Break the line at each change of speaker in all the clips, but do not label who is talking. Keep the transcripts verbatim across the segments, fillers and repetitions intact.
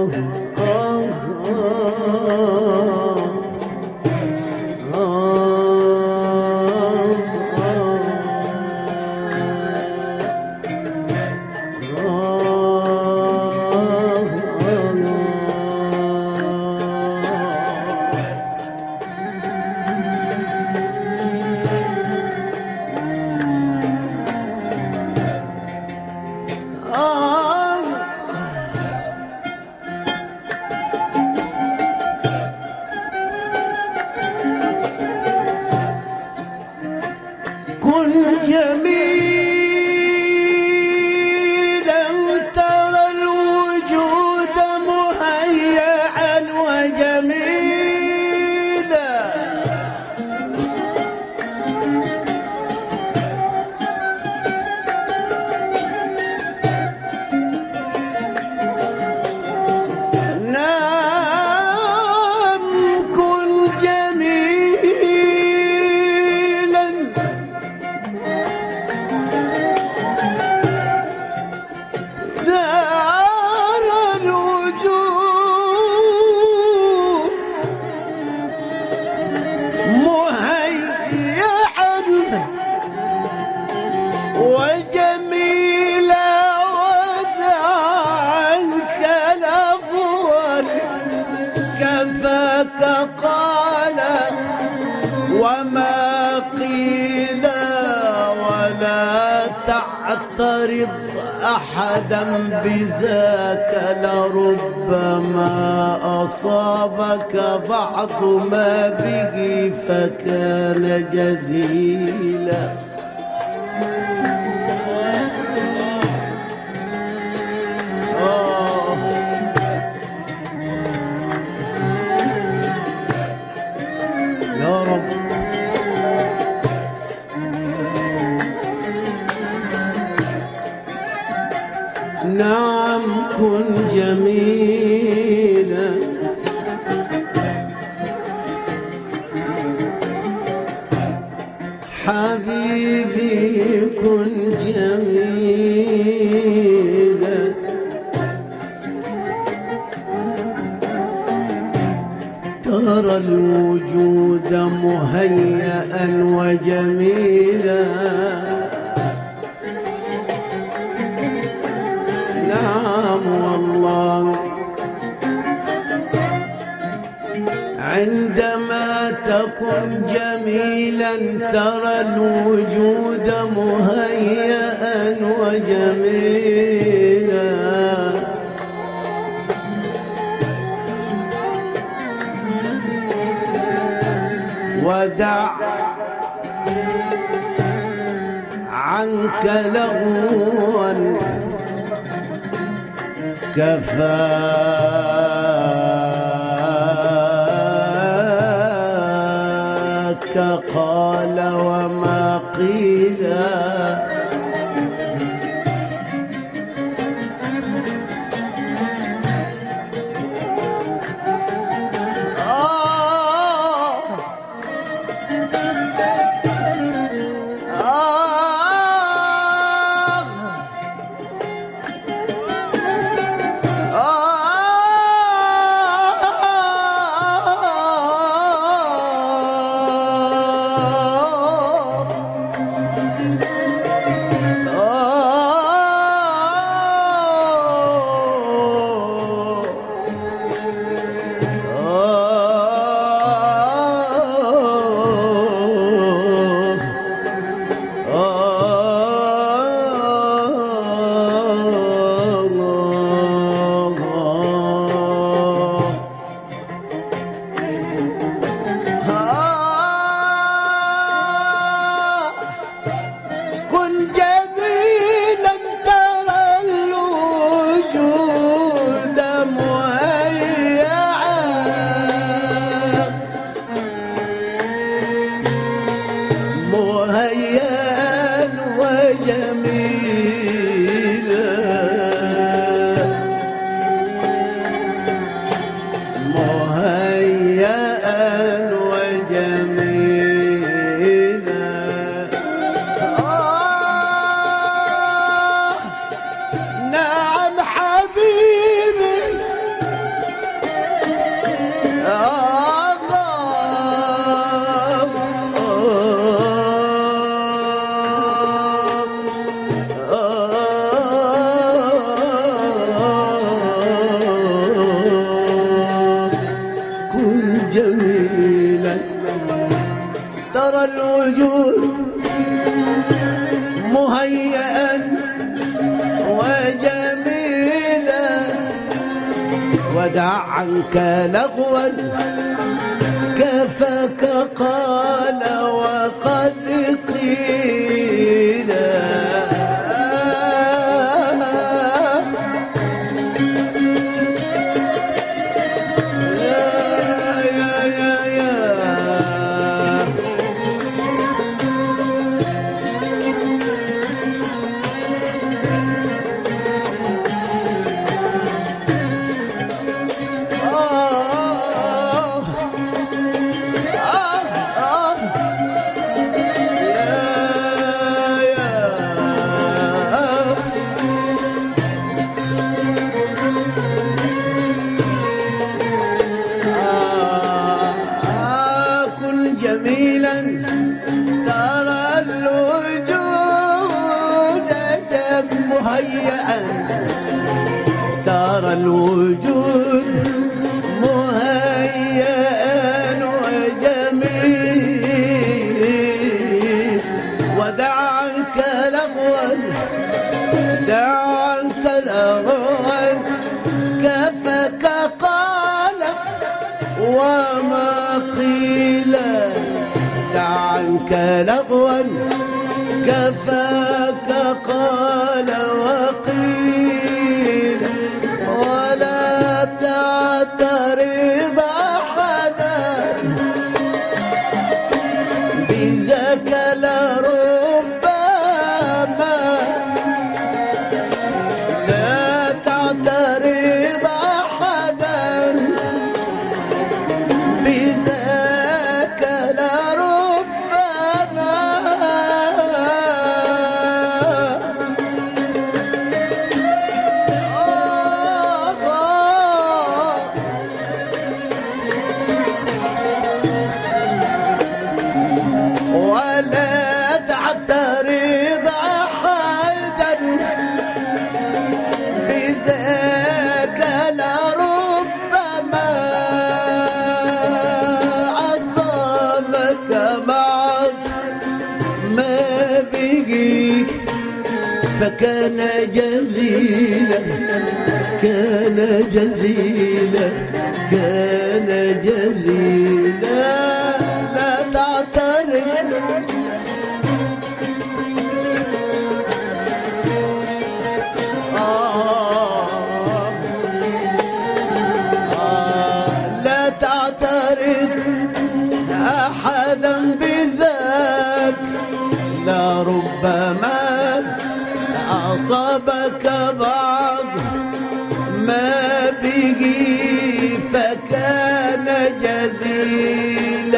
كن جميلا ترى الوجود مهيئا وجميلا نعم كن جميلا ترى الوجود مهيئا وجميلا ودع عنك الأفضل كفاك قال وما قيل ولا تعترض أحدا بذاك لربما أصابك بعض ما به فكان جزيلا آه يا رب نعم كن جميلا حبيبي كن جميلا ترى الوجود مهيئا وجميلا نعم والله عندما تكن جميلا ترى الوجود مهيئا وجميلا ودع عنك لغوا كفاك قال وما قيل الوجود مهيئا وجميلا ودع عنك لغوا كفاك قال وقد قيل مهيئا ترى الوجود مهيئا وجميل ودع عنك لغوا دع عنك لغوا كفاك قال وما قيل دع عنك لغوا كفاك قال وقيل ولا تعترض أحدا بذاك لربما لا تعترض أحدا بذاك لربما ولا تعترض أحدا بذاك لربما أصابك معك ما به فكان جزيلا كان جزيلا كان جزيلا لا تعترض آه آه لا تعترض أحدا بذاك لربما أصابك بعض ما به فكان جزيلا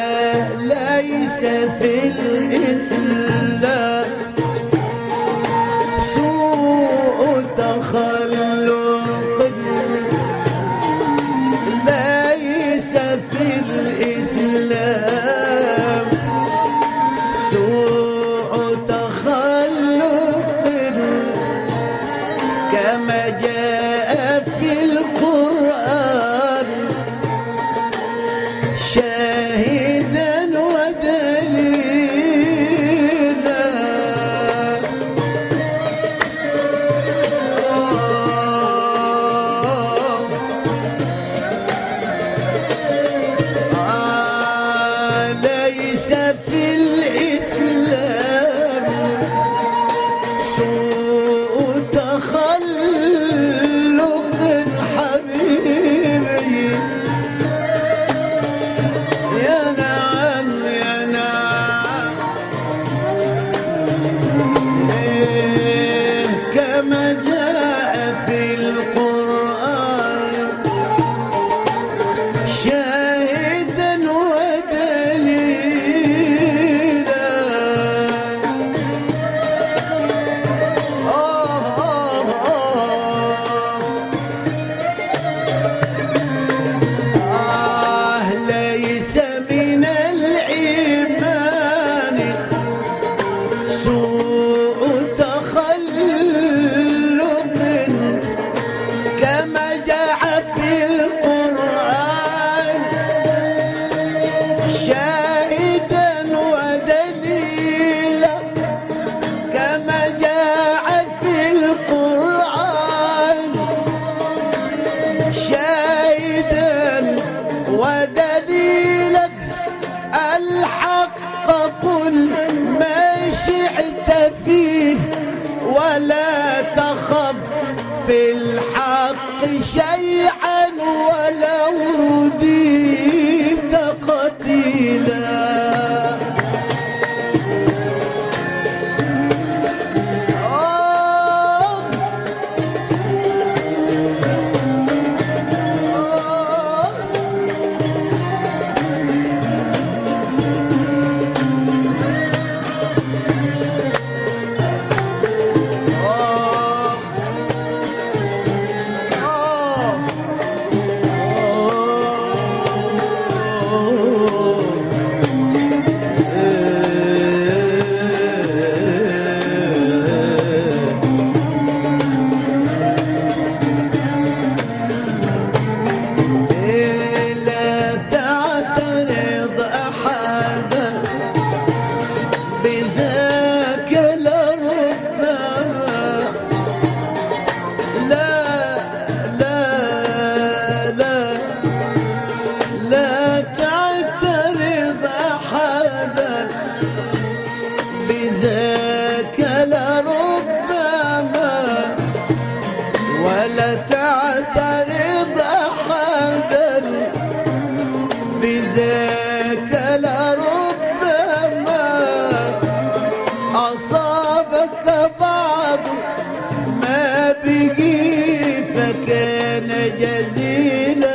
جزيلة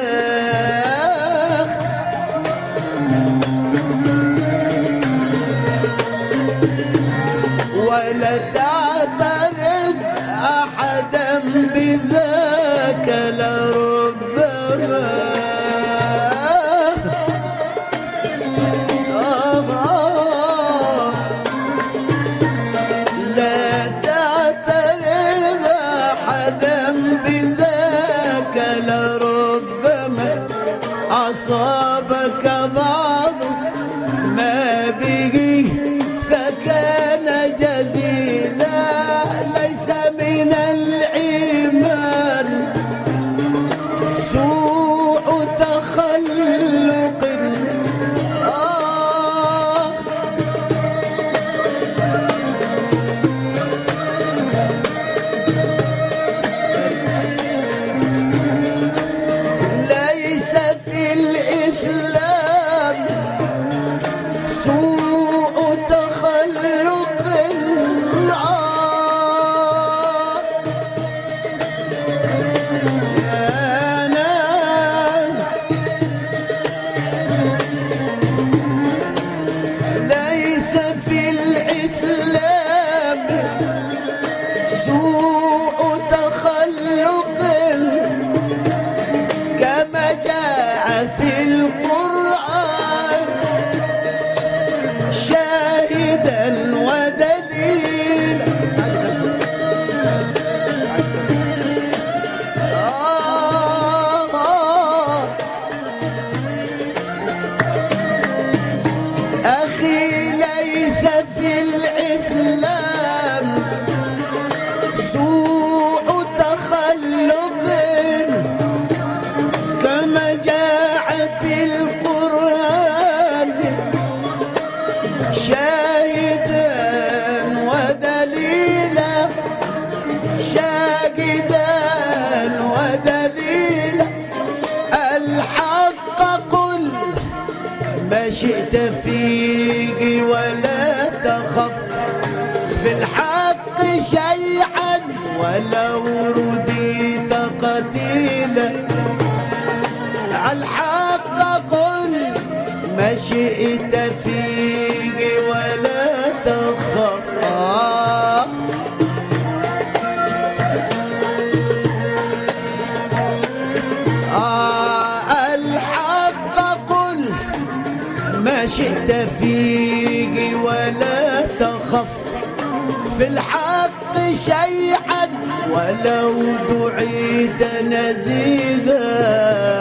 ولا تعترض أحدا بذاك لربما لا تعترض أحدا بذاك لربما أصابك بعض ما به فكان جزيلا ليس من الإيمان سوء تخلق آه ليس في الإسلام سوء تخلق آه يا ناس ليس في الإسلام سوء تخلق كما جاء في القرآن شاهدا ودليلا آه آه أخي ليس في الإسلام سوء تخلق كما جاء في القرآن شاهدا ودليلا شاهدا ودليلا الحق قل ما شئت فيه ولا تخف في الحق شيئا ولو رديت قتيلا الحق قل ما شئت فيه ولا تخف آه آه الحق قل ما شئت فيه ولا تخف في الحق شيئا ولو دعيت نزيلا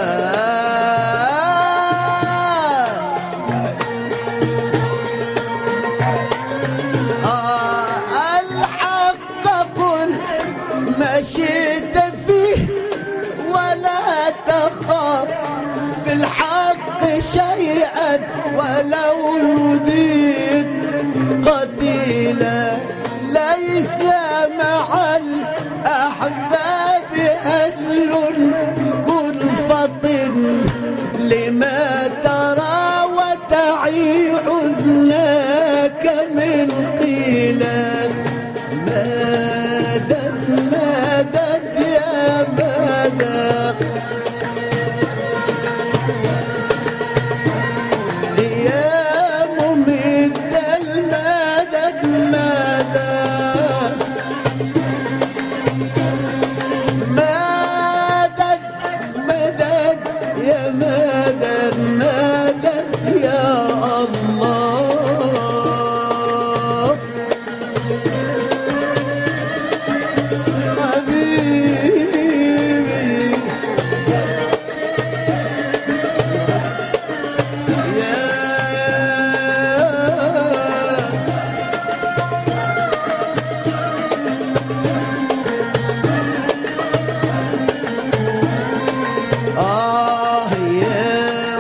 آه الحق قل ما شئت فيه ولا تخاف في الحق شيئا ولو رديت قتيلا ليس مع الأحباب هزل كن فطن لما ترى وتعي حزناك من قيلا مدد مدد يا مدد يا ممد المدد مدد مدد مدد يا مدد مدد يا الله آه يا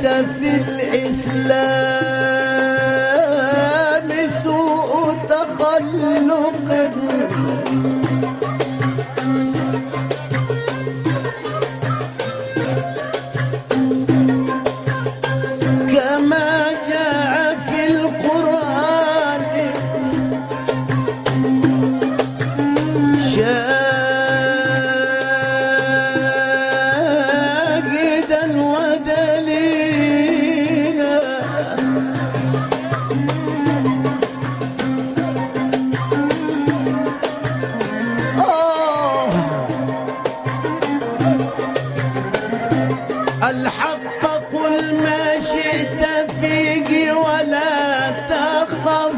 ليس في الإسلام سوء تخلق كما جاء في القرآن شاهدا ودليلا آه الحق قل ما شئت فيه ولا تخف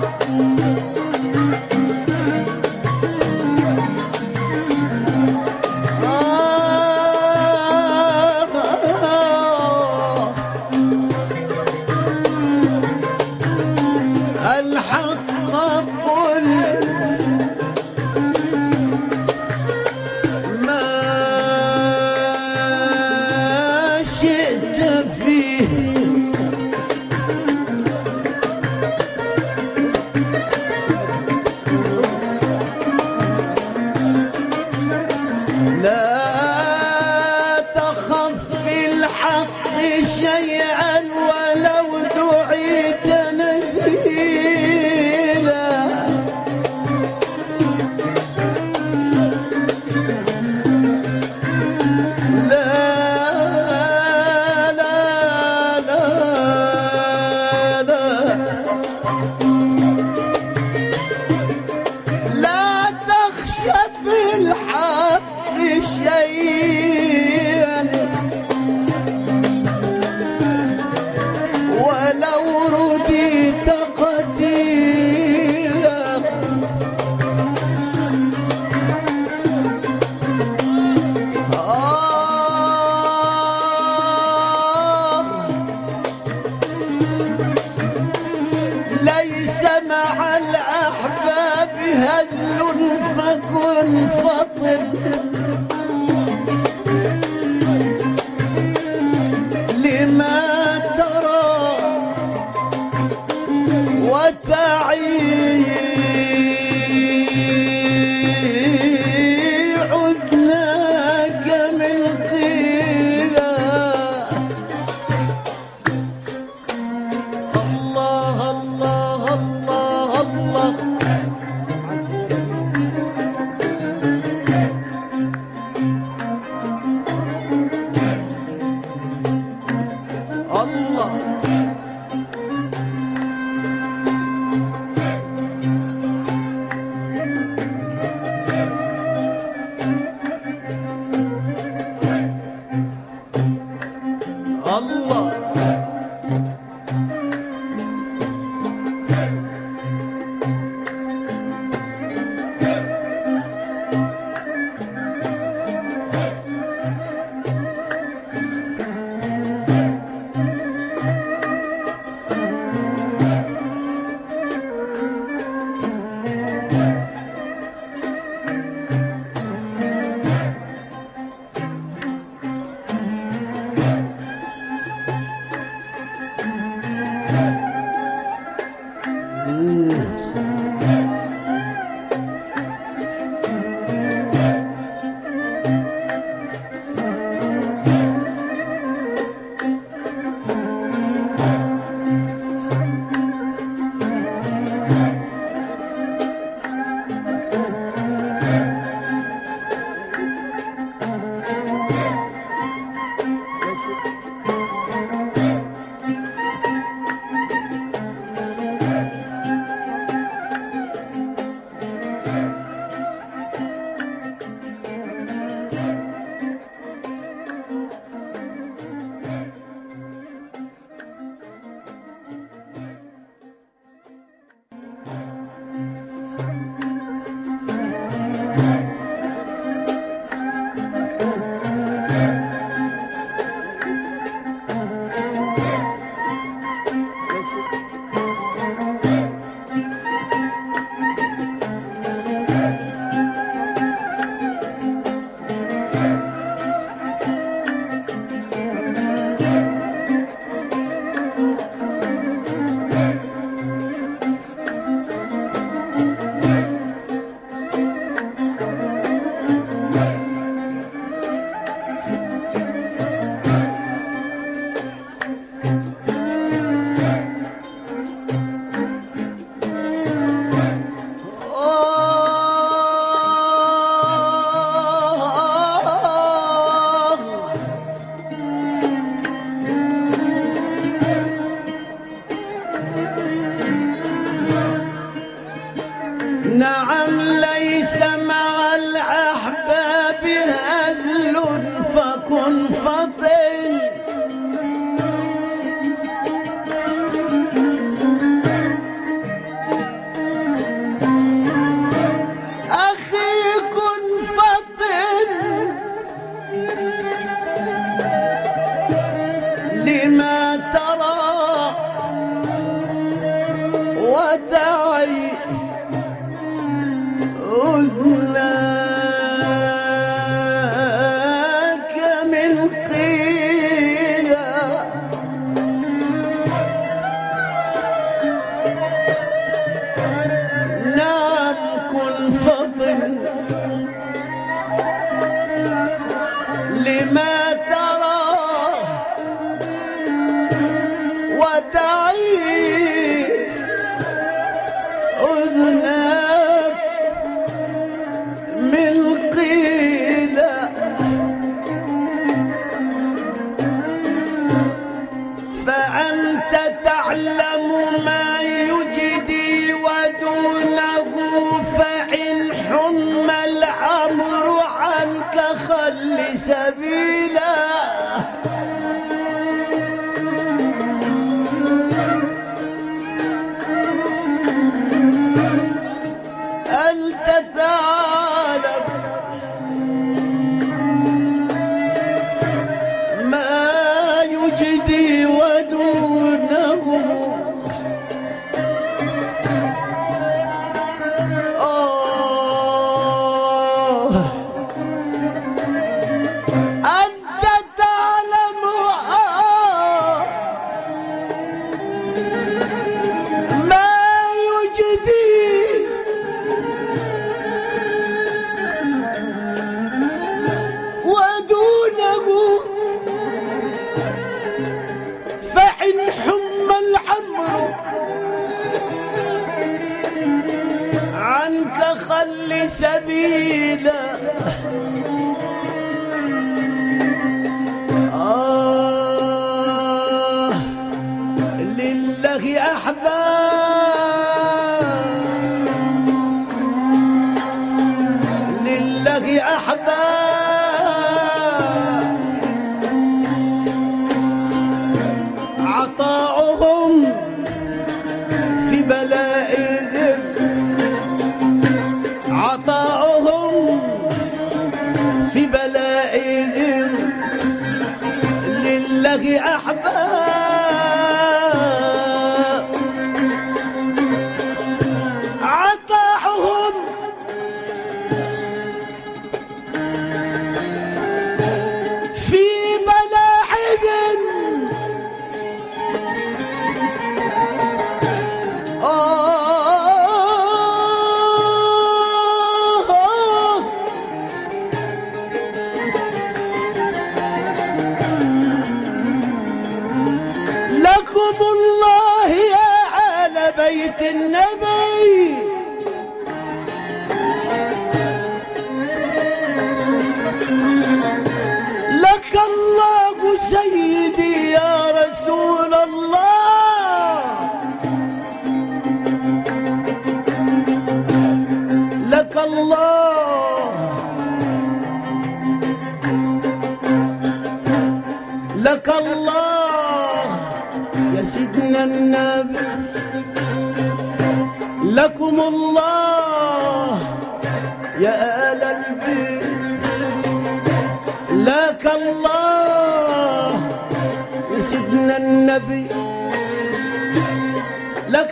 الحق قل ما شئت فيه لا تخف في الحق شيئا ولو دعيت نزيلا لا لا لا لا لا تخشى في الحق شيئا ولو رديت قتيلا آه ليس مع الأحباب هزل فكن فطن لما ترى وتعي عذناك من قيلا الله الله الله الله ضل سبيلا. آه لله أحباب، لله أحباب، عطاؤهم في بلائهم، عطاؤهم في بلائهم، لله أحباب، عطاؤهم في بلائهم. لكم الله يا آل بيت النبي، لك الله سيدي يا رسول الله، لك الله، لك الله يا سيدنا النبي، لكم الله يا آل البيت، لك الله يا سيدنا النبي، لك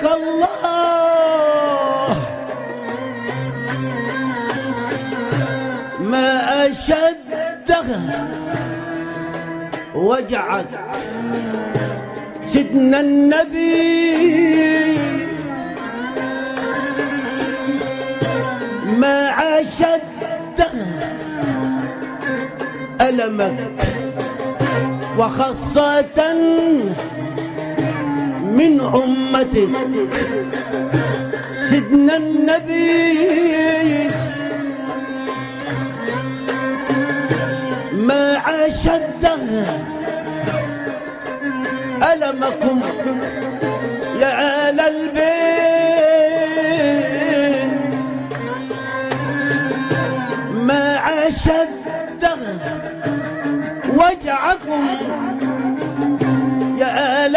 الله. ما أشدها وجعك سيدنا النبي، ما أشدها ألمك، وخاصة من أمتك سيدنا النبي، ما أشدها ألمكم يا آل البيت، ما أشدها وجعكم يا آل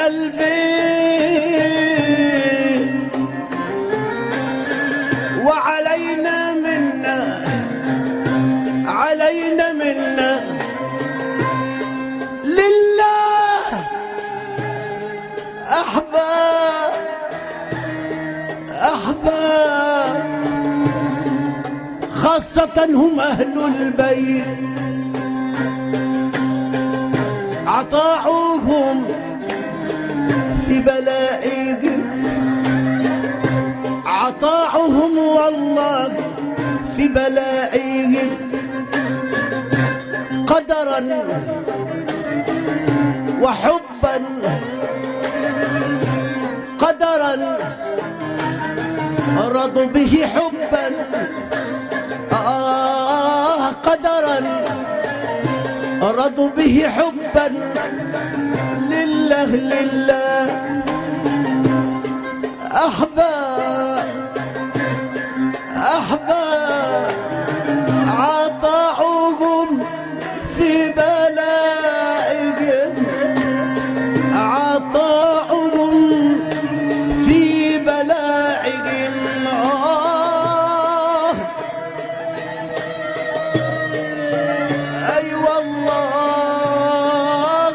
البيت. وعلينا منا، علينا منا لله أحباب، أحباب، خاصة هم أهل البيت، عطاؤهم في بلائهم، عطاؤهم والله في بلائهم، قدرا وحبا، قدرا رضوا به حبا، آه قدرا رضوا به حبا، لله لله أحباب، أحباب، عطاؤهم في بلائهم، عطاؤهم في بلائهم. آه أي والله،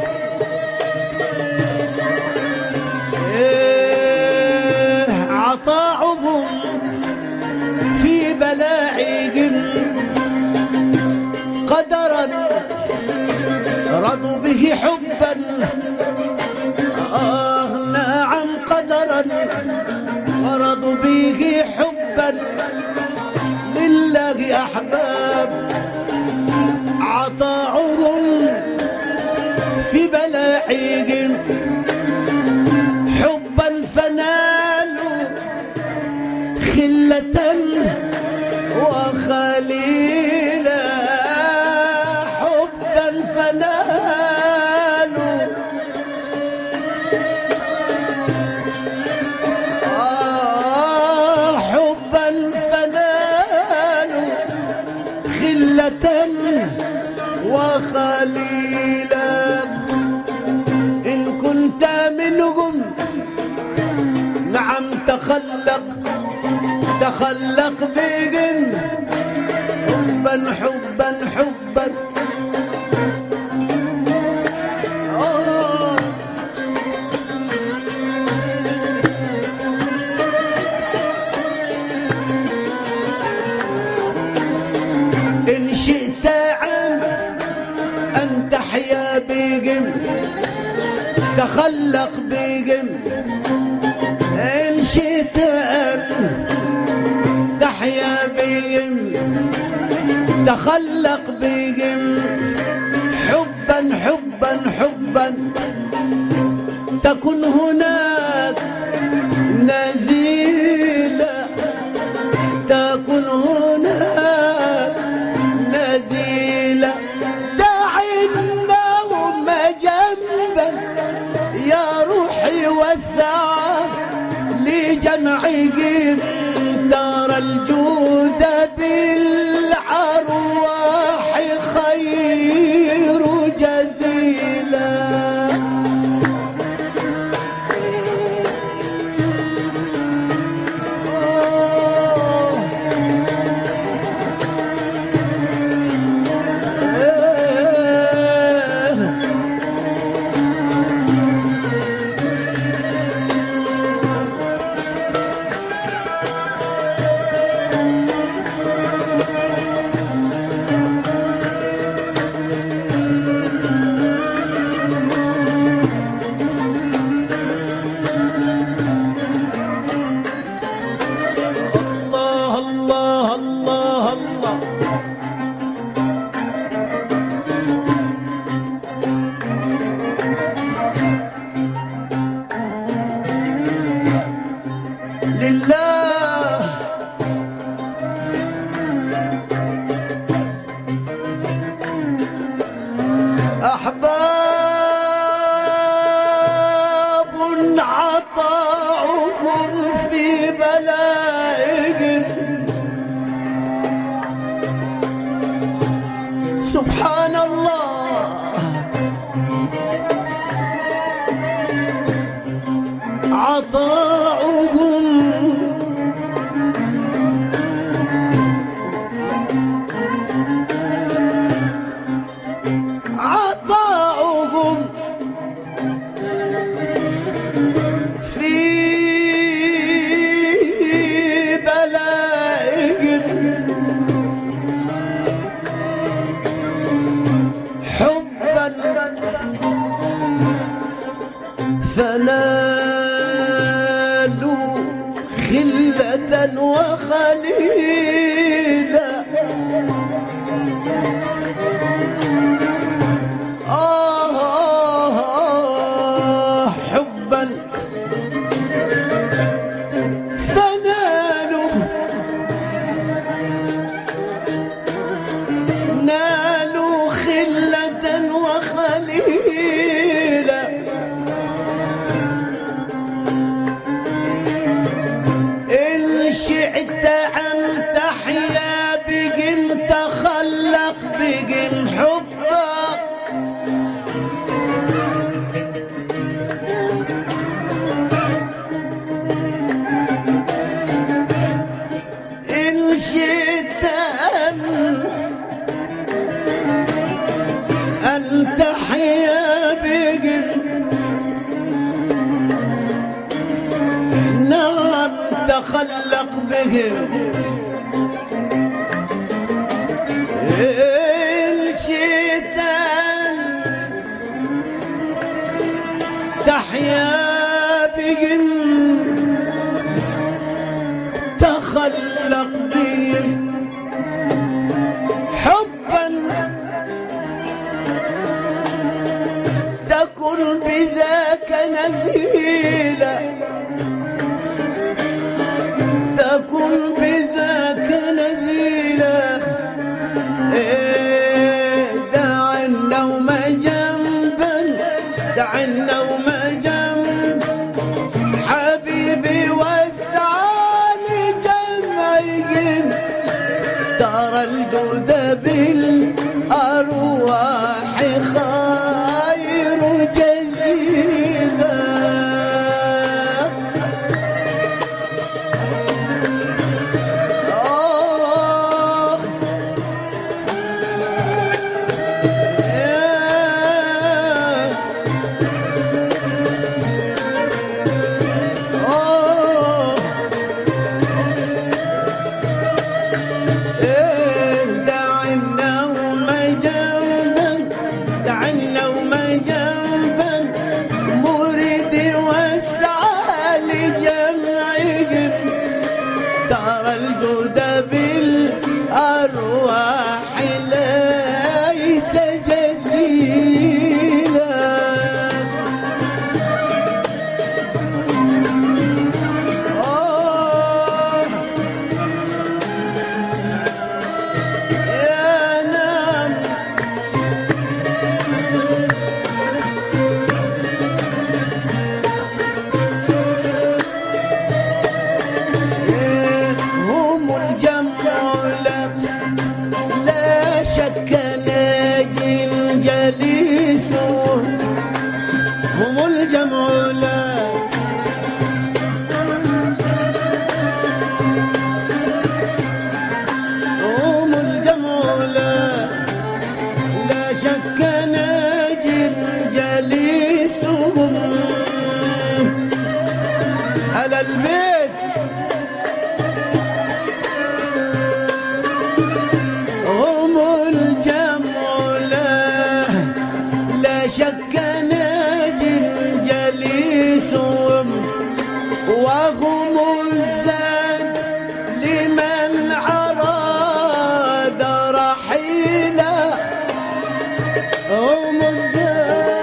إيه عطاؤهم في بلائهم، قدرا رضوا به حبا، آه نعم قدرا ورضوا به حبا، لله أحباب، عطاؤهم في بلائهم، حبا فنالوا خلة تخلق تخلق بهم حبا حبا حبا. آه إن شئت عن أن تحيا بهم تخلق بهم، إن شئت أن تحيا بهم تخلق بهم حبا حبا حبا. تكن هناك نزيلا، تكن هناك نزيلا. دع النوم جنبا يا روحي وسعى لجمعهم، دار الجود بالأرواح خير جزيلا. أحباب عطاؤهم في بلائهم، سبحان الله عطاؤهم عطاؤهم في بلائهم حبا فنالوا خلة وخليلا. تخلق بهم إن شئت تحيا بهم تخلق بهم حبا تكن بذاك نزيلا، تكن بذاك نزيلا. دع النوم جنبا، دع النوم جنب حبيبي واسعى لجمعهم، ترى الجود بالأرواح خير جزيلا. شك ناج جليسهم وهم الزاد لمن أراد رحيلا هم الزاد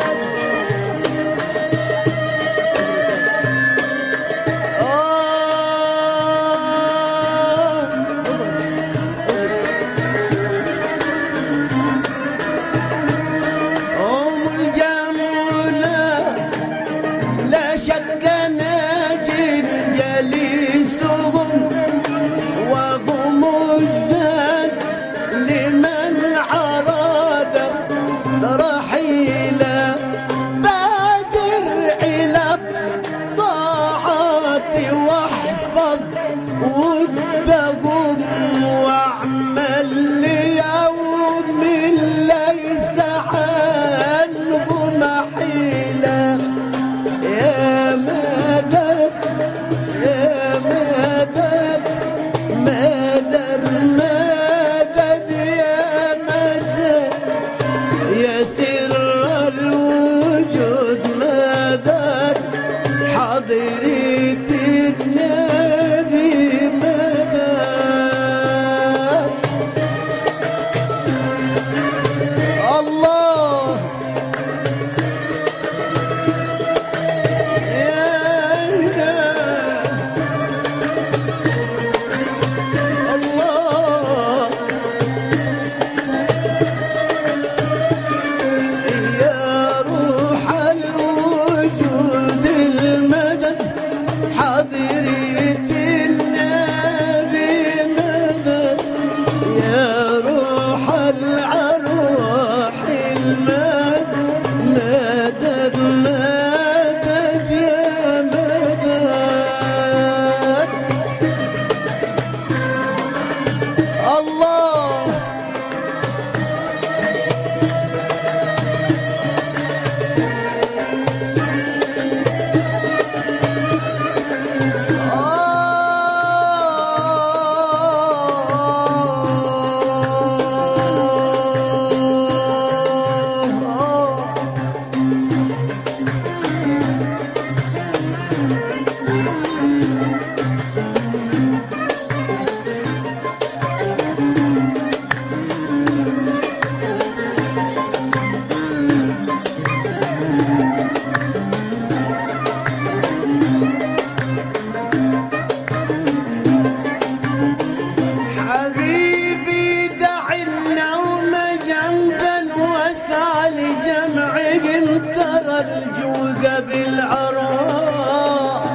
هم الجمع لا شك ناج جليسهم وهم الزاد لمن أراد رحيلا بادر إلى الطاعات واحفظ ودهم واعمل ليوم ليس عنه محيلا يا مدد يا مدد مدد مدد يا مدد يا سر الوجود مدد حضرة النبي مدد الله يا يا الله يا روح الوجود المدد حضرة النبي مدد يا روح الأرواح المدد مدد مدد يا مدد الله حبيبي دع النوم جنبا واسعى لجمعهم ترى الجود بالأرواح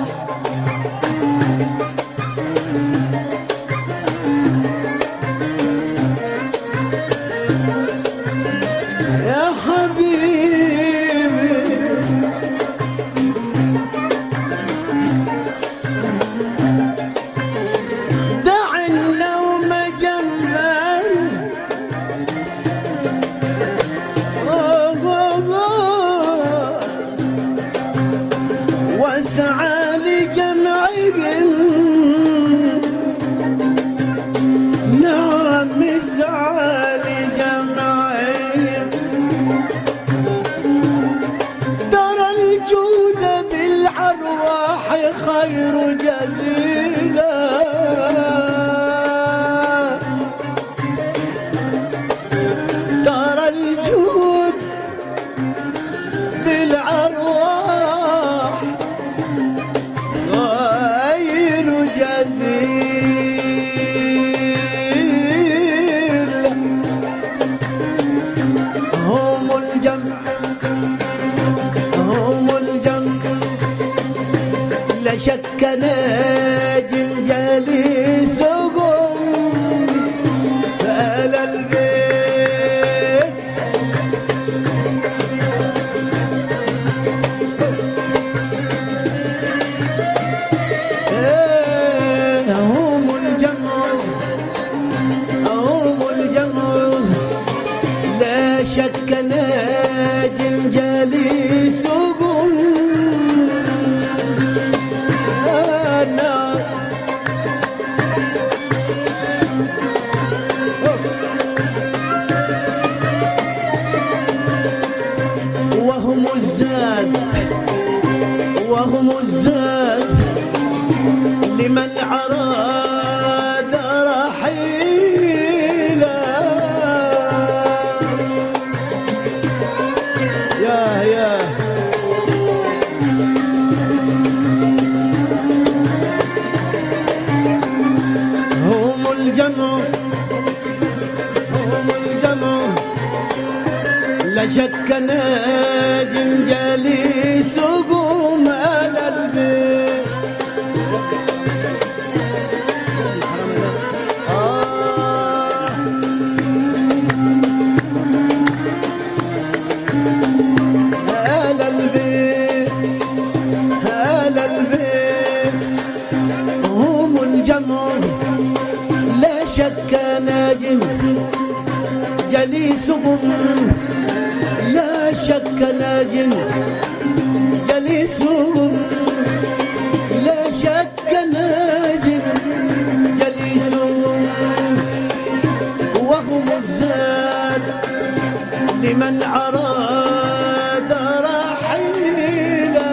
يا حبيبي دع النوم جنبا واسعى لجمعهم نعم اسعى لجمعهم ترى الجود بالأرواح خير جزيلا ترى الجود بالأرواح غير جزيل هم الجمع هم الجمع لا شك ناج جليسهم فآل البيت هم الجمع هم الجمع لا شك ناج جليسهم أنا الزاد وهم الزاد لمن أراد رحيلا. يا يا هم الجمع هم الجمع لا شك ناج جليسهم على البيت. آه على البيت على البيت هم الجمع لا شك ناجم جليسهم لا شك ناجم جليسهم لا شك ناجم جليسهم وهم الزاد لمن أراد رحيلا.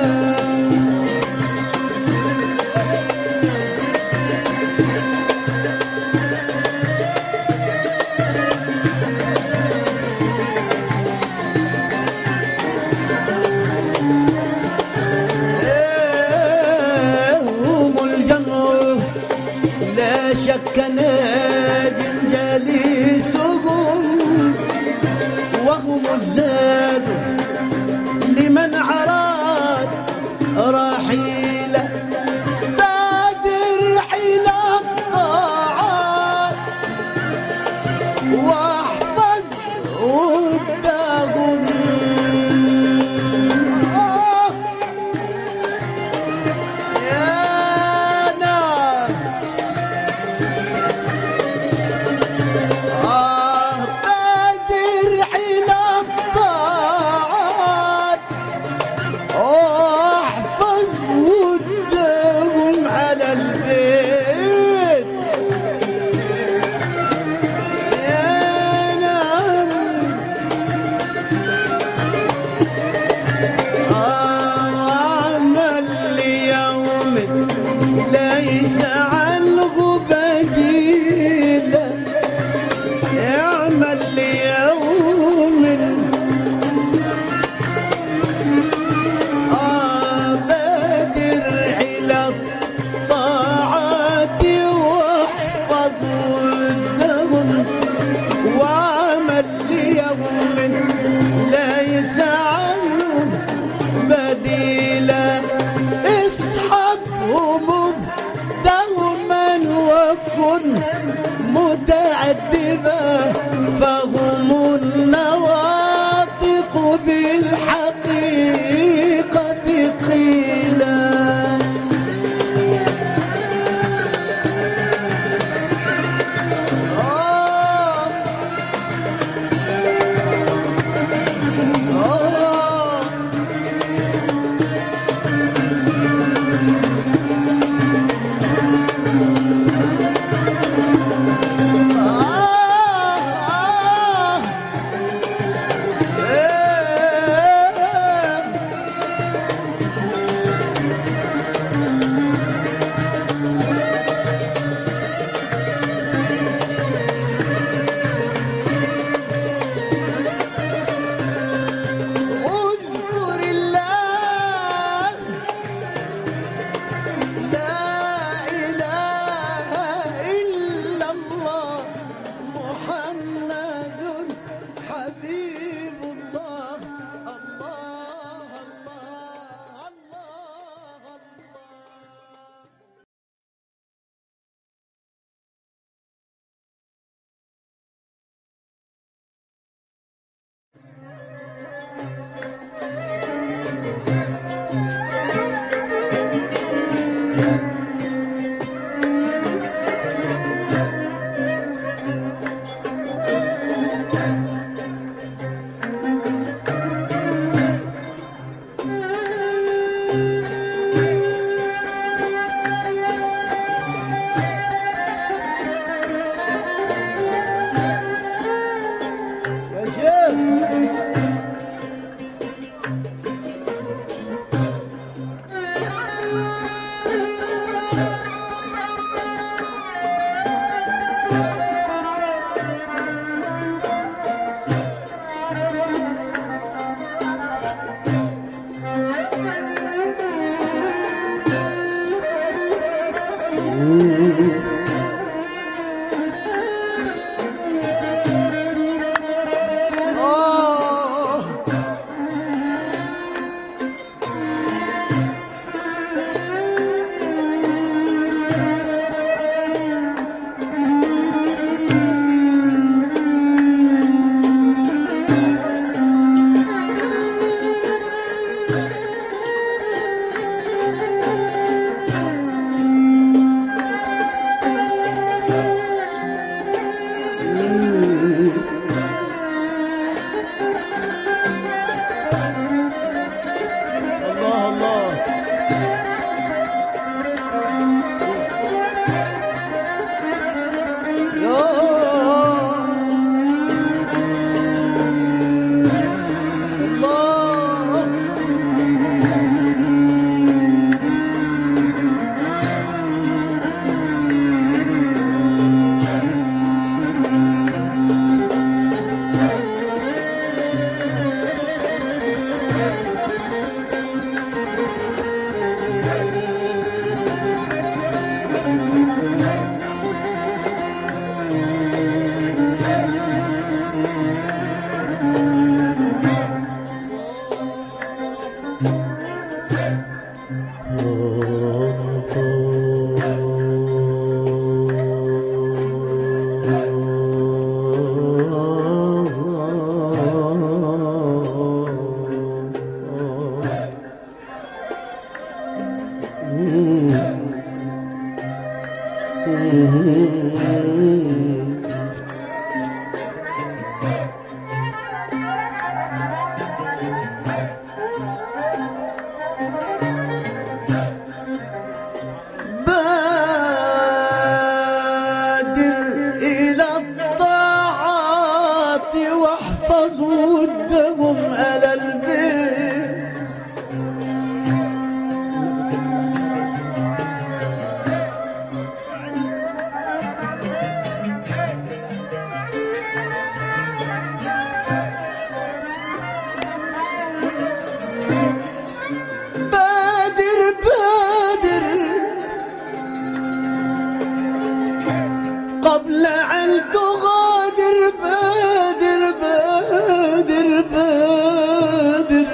قبل أن تغادر بادر بادر بادر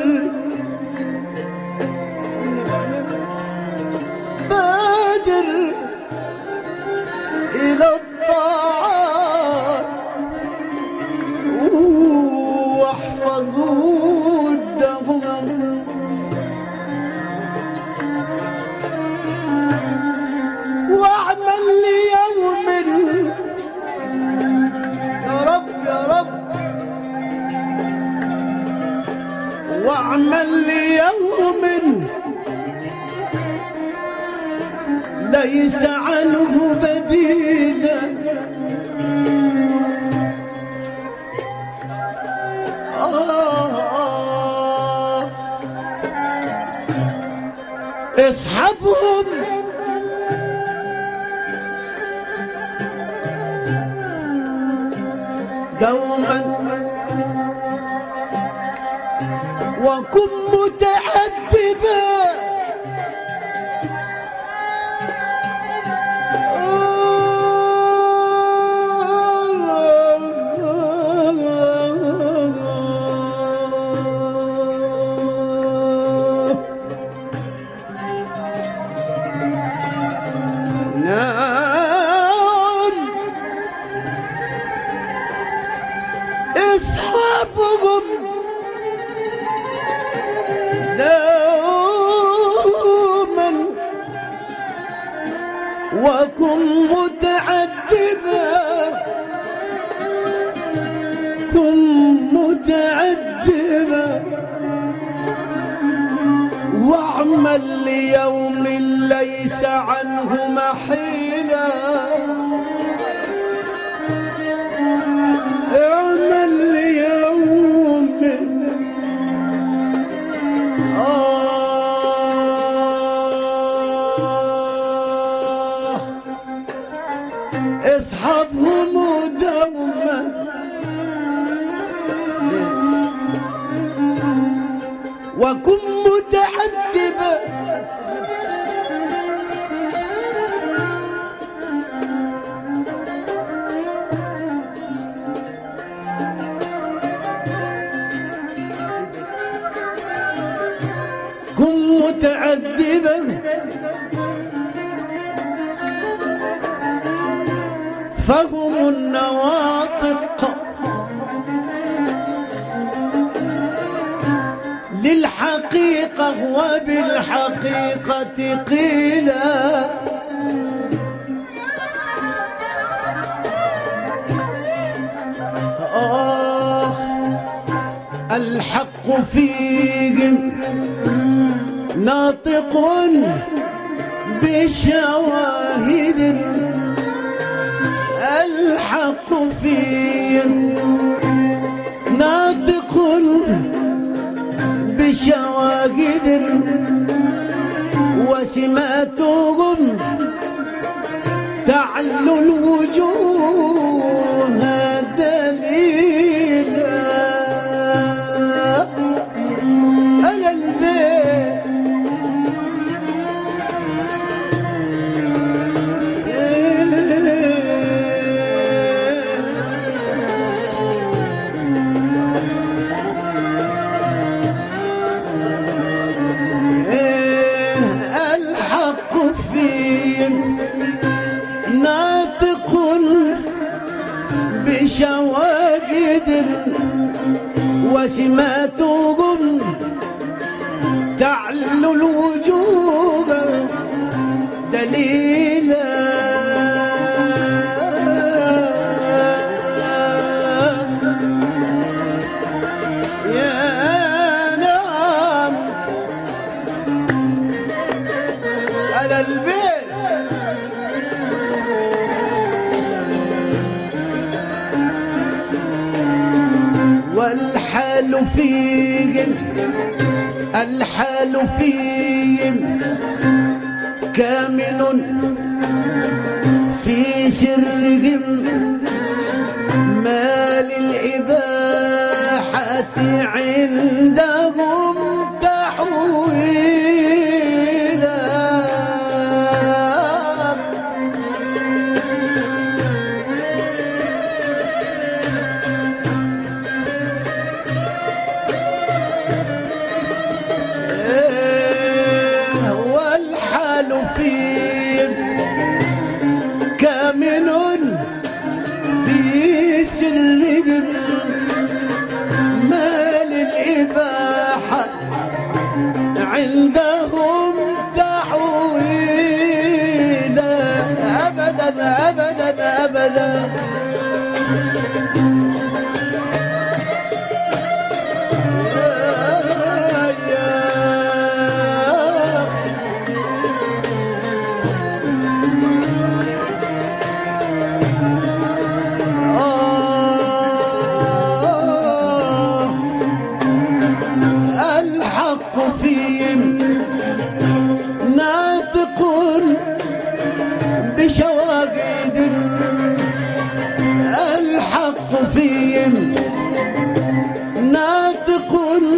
بادر إلى الطاعات واحفظ ودهم واعمل ليوم يا رب يا رب واعمل ليوم ليس عنه بديلا آه آه اصحبهم دوما وكن متأدبا اصحابهم دوما وكن متعددا كن متعددا واعمل ليوم ليس عنه محيلا اعمل ليوم آه اصحبهم دوما وكن متعدبا كن متعدبا فهم النواطق للحقيقة وبالحقيقة قيل آه الحق فيهم ناطق بشواهد الحق فيهم ناطق بشواهد وسماتهم تعلو الوجوه دليلا على البيت ناطق بشواقد وسماتهم تعلو الوجوه دليلا يا نعم على البيت والحال فيهم الحال فيهم كامن في سرهم ما للإباحة عندهم تحويلا والحال فيهم كامن في سرهم ما للإباحة عندهم تحويلا أبدا أبدا أبدا فيهم ناطق بشواقد الحق فيهم ناطق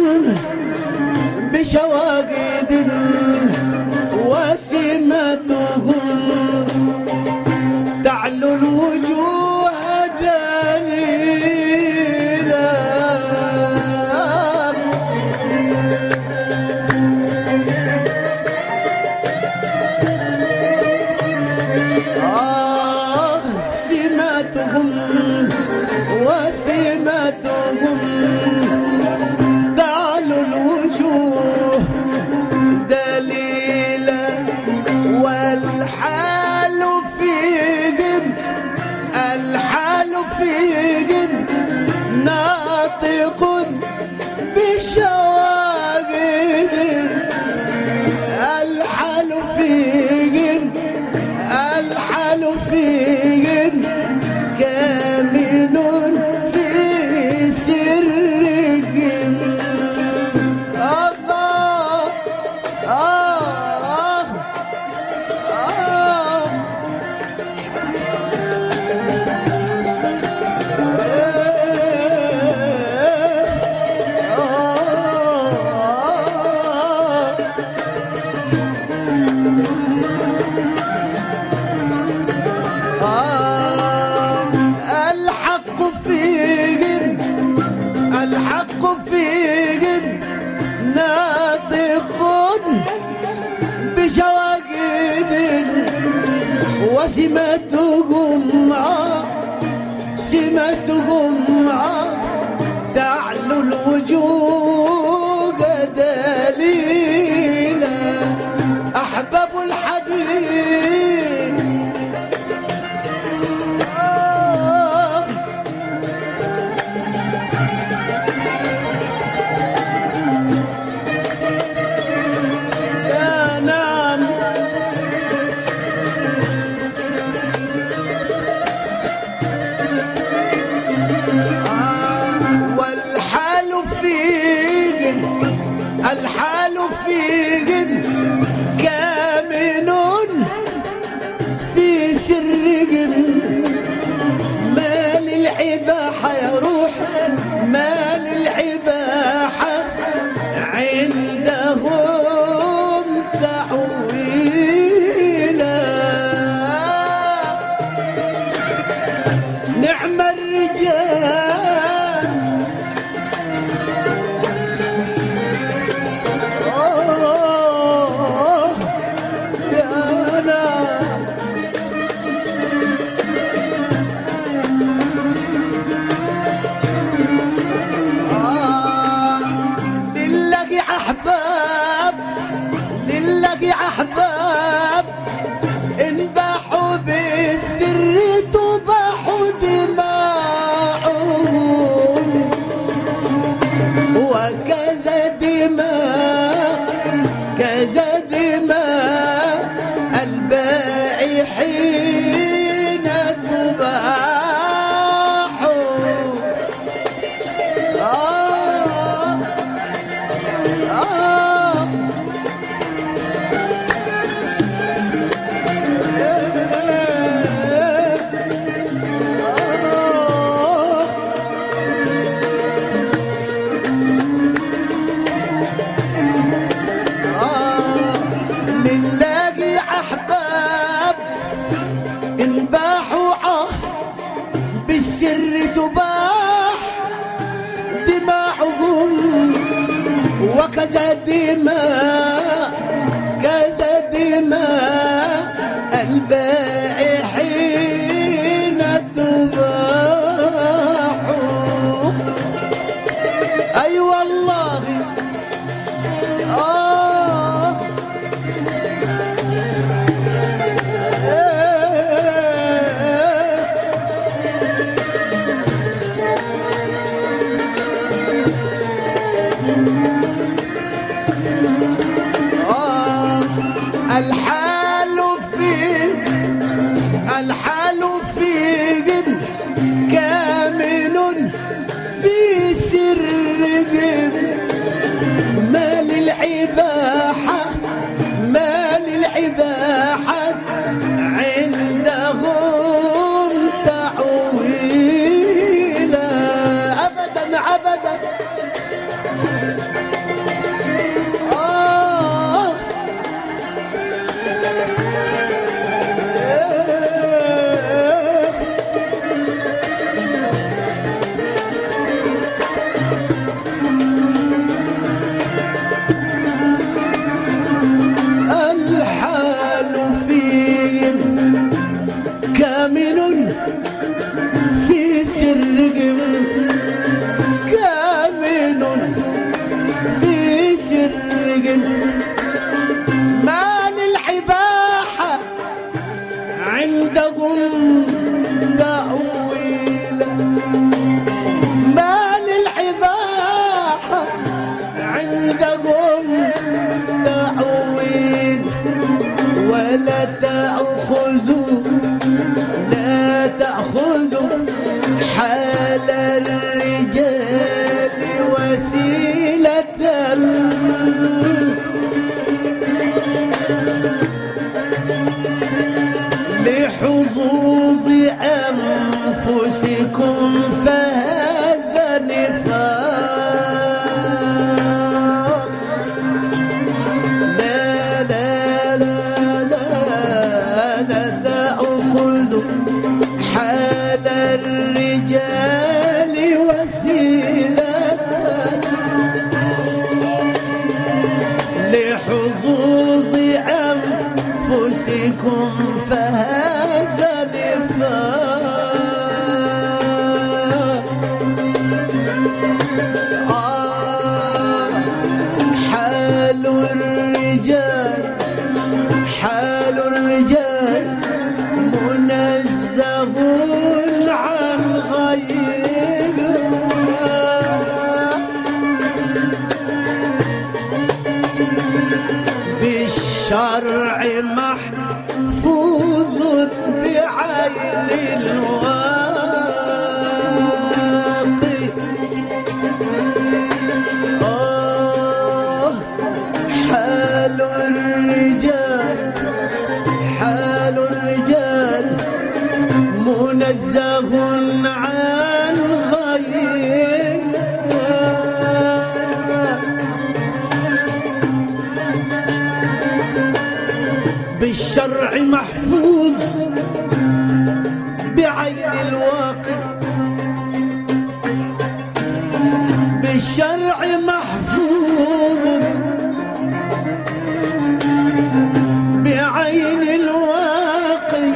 بشواقد وسمتهم تعلو الوجوه دليلا وسمتهم تعلو الوجوه دليلا والحال فيهم الحال فيهم ناطق بشواقد الحال فيهم الحال فيهم كامن في سرهم الله آه آه الحق فيهم ناطق بشواقد وسمتهم سمتهم تعلو الوجوه دليلا أحباب الحديث الحال فيهم كامن في سرهم ما للإباحة يا روح ما للإباحة عندهم تحويلا نعم الرجال يا أحباب انباحوا بالسر تباحوا دماؤهم وكذا دماء كذا دماء البائحين تباحوا. آه آه بالسر تباح دماؤهم وكذا دماء كذا دماء البائحين تباح. أي والله آه الحال في الحال في كامل في سرهم ما للعباحة ما للعباحة عندهم تعويلا أبدا أبدا. كامل في سرهم كامل في سرهم ما للعباحة عندهم تأويل ما للعباحة عندهم تأويل ولا تأخذوا لا تأخذوا حال الرجال وسيلة لحظوظ أنفسكم فهذا نفاق. لا لا لا لا لا تأخذوا حال الرجال وسيلة لحظوظ أنفسكم فهذا نفاق. آه حال الرجال حال الرجال منزه عن غيرها بالشرع محفوظ بعين الواقي. آه حال الرجال حال الرجال منزه عن غيرها بالشرع محفوظ بعين الواقع بالشرع محفوظ بعين الواقع.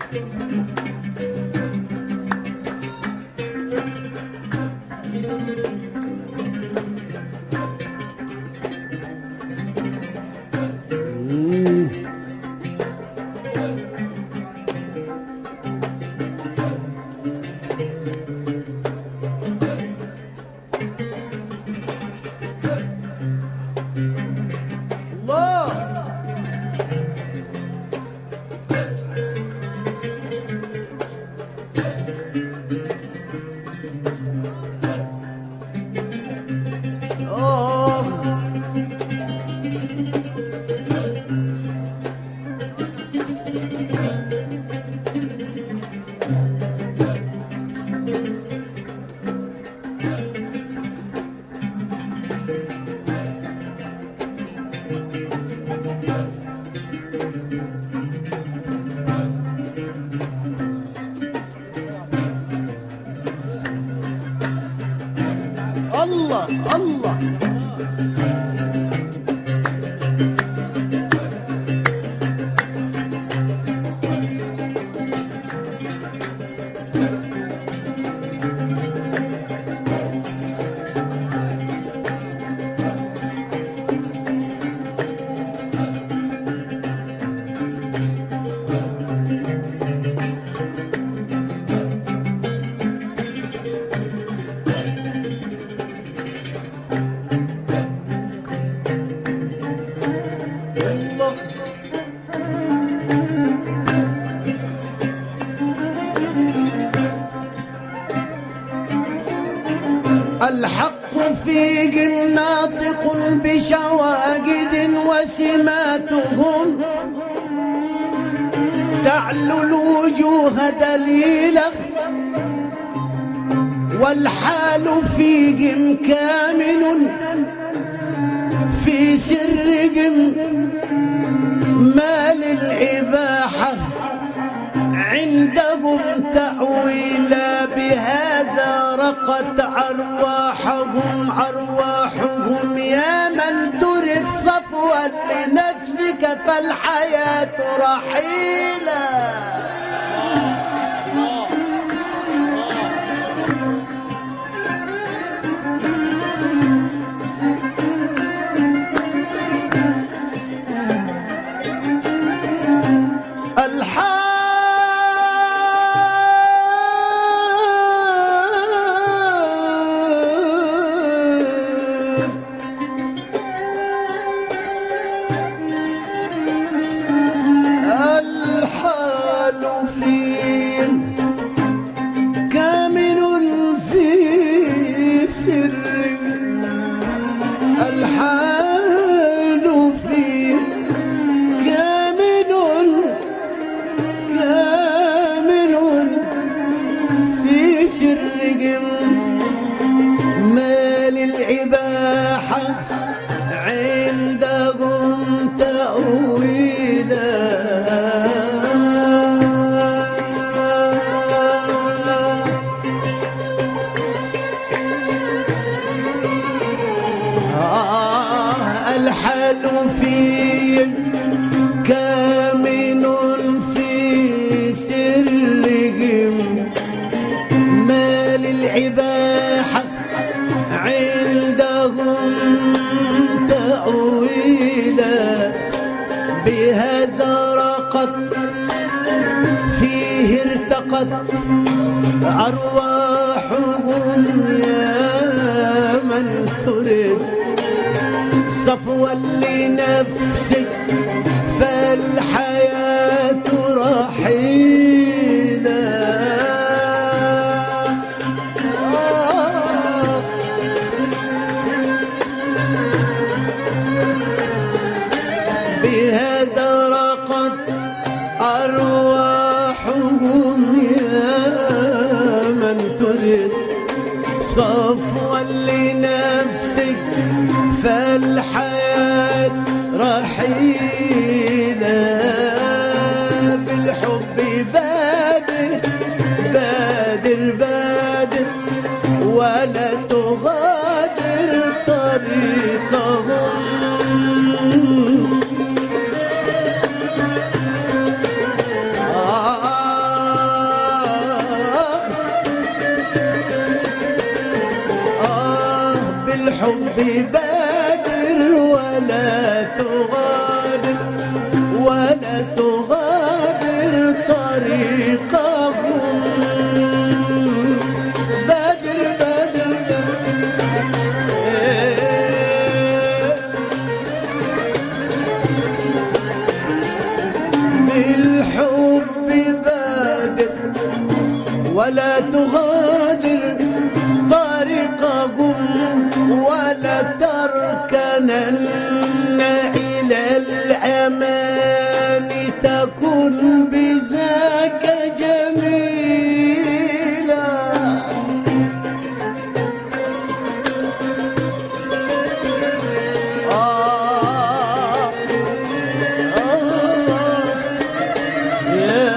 الله الله الحق فيك ناطق بشواهد وسماتهم تعلو الوجوه دليلا والحال فيهم كامن في سرهم ما للإباحة عندهم تأويلا بهذا رقت أرواحهم أرواحهم يا من ترد صفوا لنفسك فالحياة رحيلا الإباحة عندهم تأويلا بهذا رقت فيه ارتقت أرواحهم يا من ترد صفوا لنفسك فالحياة رحيلا بهذا رقت أرواحهم يا من ترد صفوا لنفسك فالحياة رحيلة بالحب بادر بادر بادر ولا تغادر طريقهم آه بالحب بادر ولا تغادر ولا تغادر طريقهم بادر بادر بالحب بادر ولا تغادر طريقهم ولا تركنن إلى الأمان تكن بذاك جميلا آه آه يا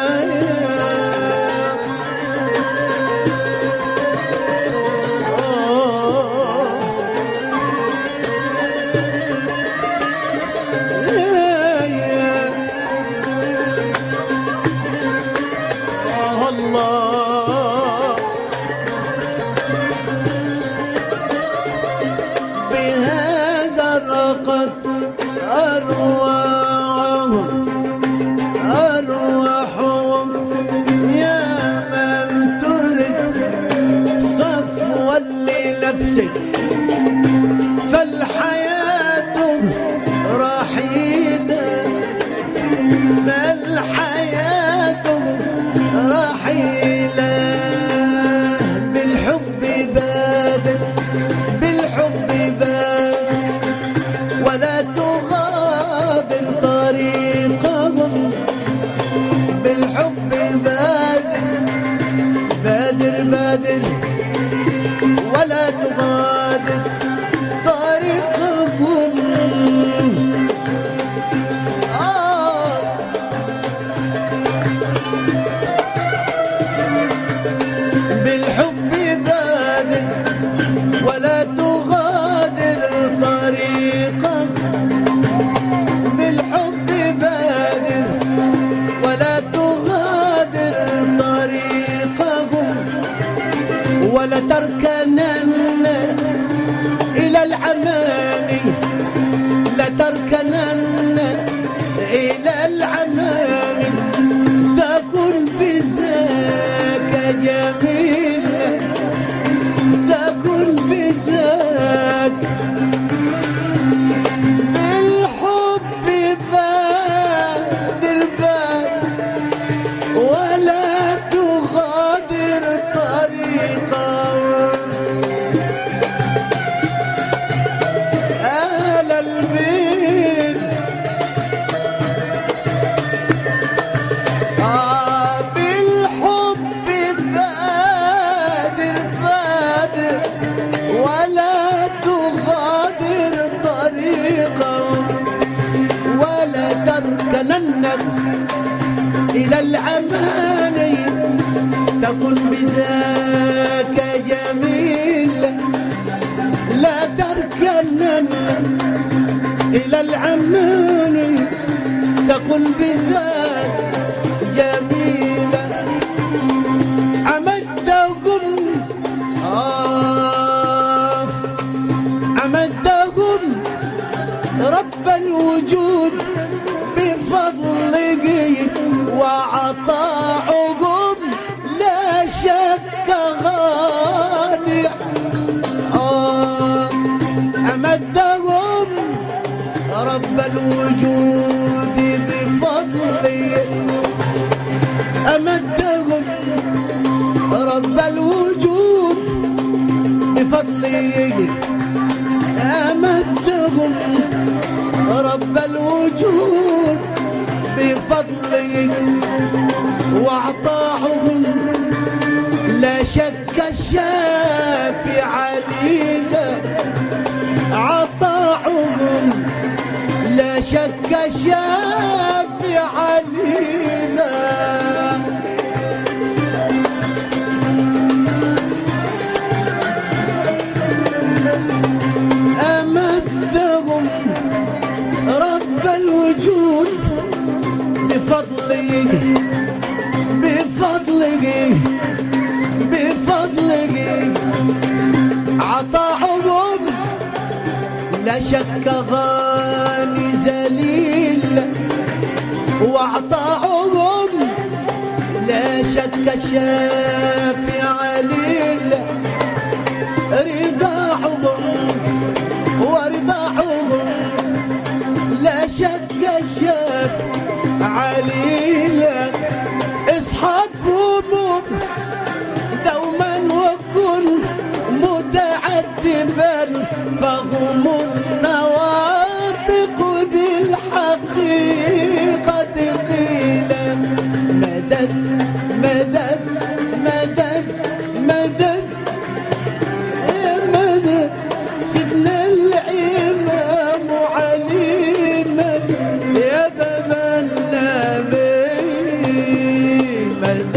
بهذا رقت أرواحهم أرواحهم يا من ترد صفوا لنفسك فالحياة رحيلة فالحياة رحيلة بالحب بادر بالحب بادر ولا تغادر طريقهم بالحب بادر بادر بادر ولا تغادر طريقهم آه بالحب بادر ولا تغادر طريقهم بالحب بادر ولا تغادر طريقهم ولا تركنن إلى العمام لا تركنن إلى العمام تكن بذاك جميل تكن بذاك بالحب بادر بادر ولا تغادر طريقهم أهل البيت آه بالحب بادر بادر ولا تغادر طريقهم ولا تركنن إلى الأماني تكن بذاك جميل لا تركنن إلى الأماني تكن بذاك جميلة أمدهم آه أمدهم رب الوجود بفضله وعطاؤهم لا شك غالي آه أمدهم رب الوجود بفضله أمدهم رب الوجود بفضله أمدهم رب الوجود بفضله وأعطاهم لا شك الشافي علينا عطاهم لا شك الشافي علينا أمدهم رب الوجود بفضله بفضله بفضله عطاهم لا شك غالي ذليل واعطاهم، لا شك شافي عليل رضاعهم ورضاعهم، لا شك شاف عليل اصحابهم دوما وكن متعذبا، فهم النواطق بالحقيقة قيل مدد مدد مدد مدد مدد سيدنا الإمام علي مدد يا بابا النبي مدد.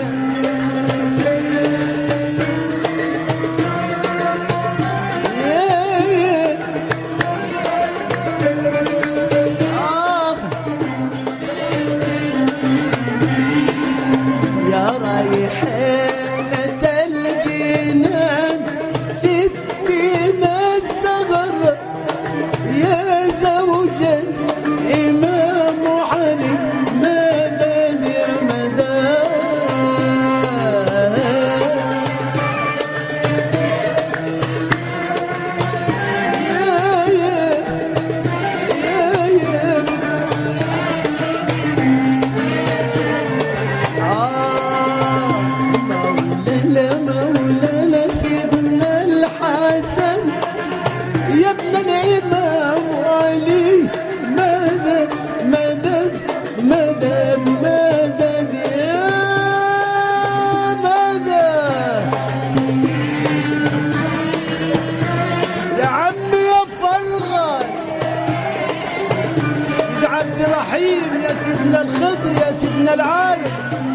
يا سيدنا الخضر يا سيدنا العالم.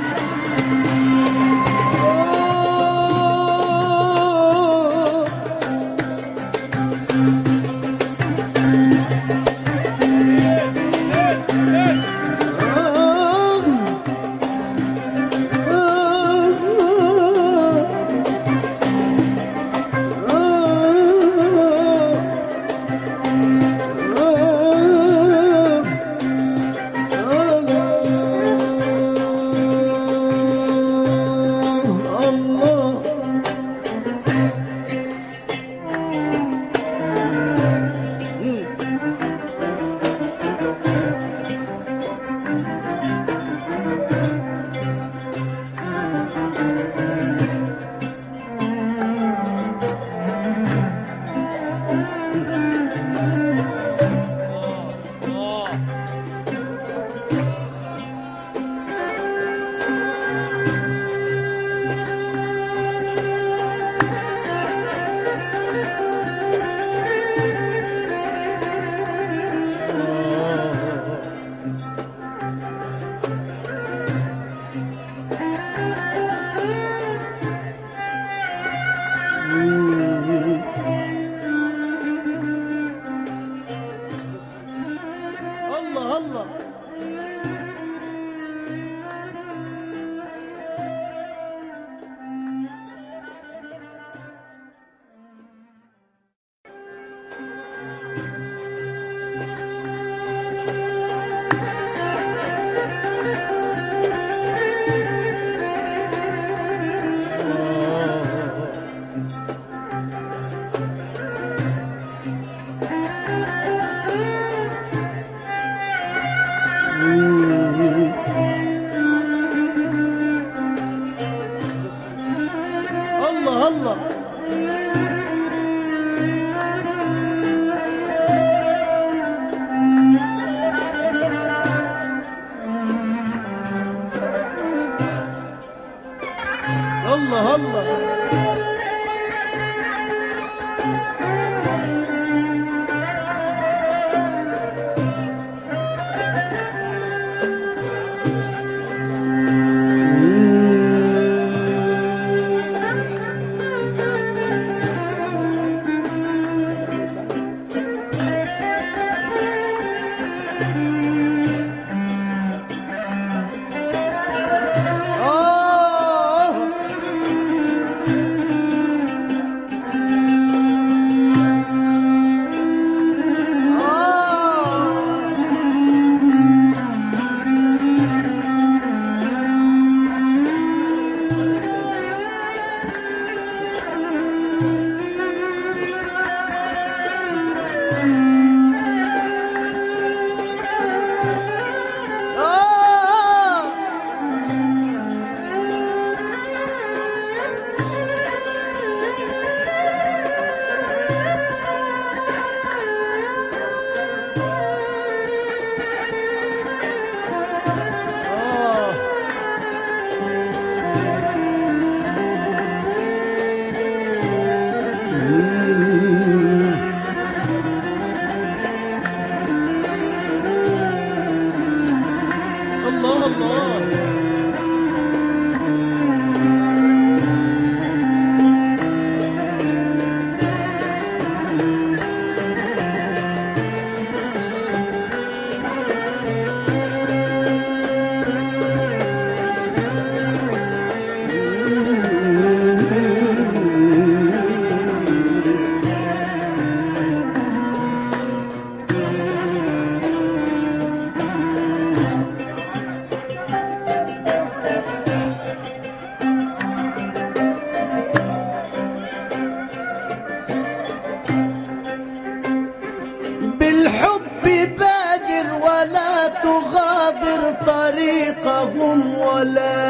الله الله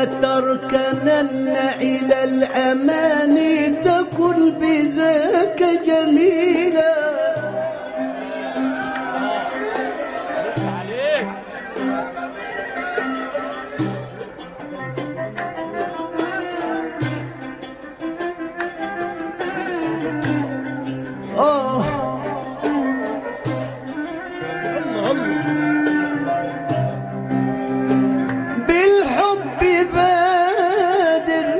تركنن إلى الأماني تكن بذاك جميلا. آه بالحب بادر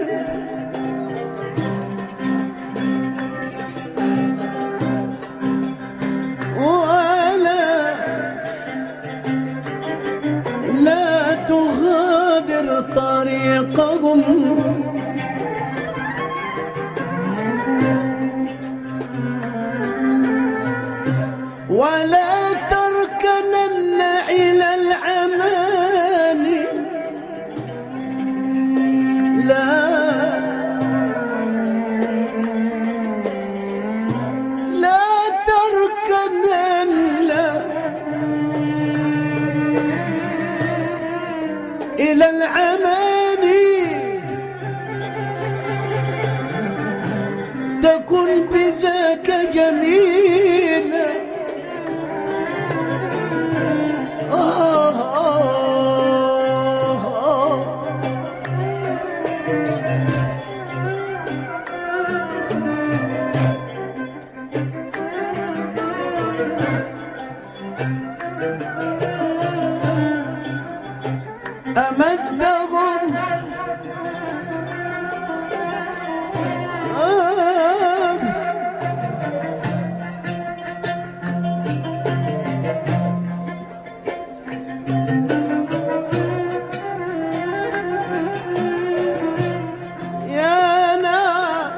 ولا لا تغادر طريقهم ولا تركنن إلى الأماني لا لا تركنن إلى الأماني تكن بذاك جميلا. آه آه آه أمدهم آه يا نار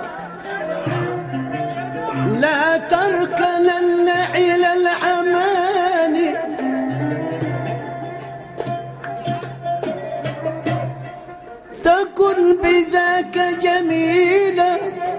لا تركنن إلى الأماني تكن بذاك جميلا.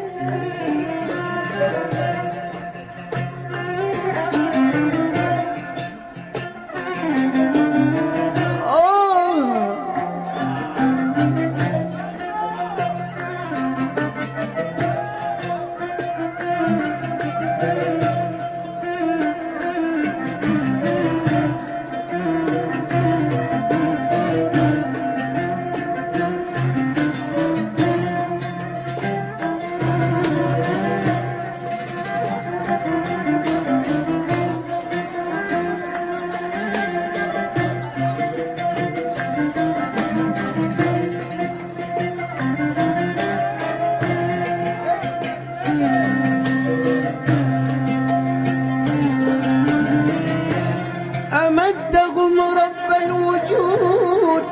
أمدهم رب الوجود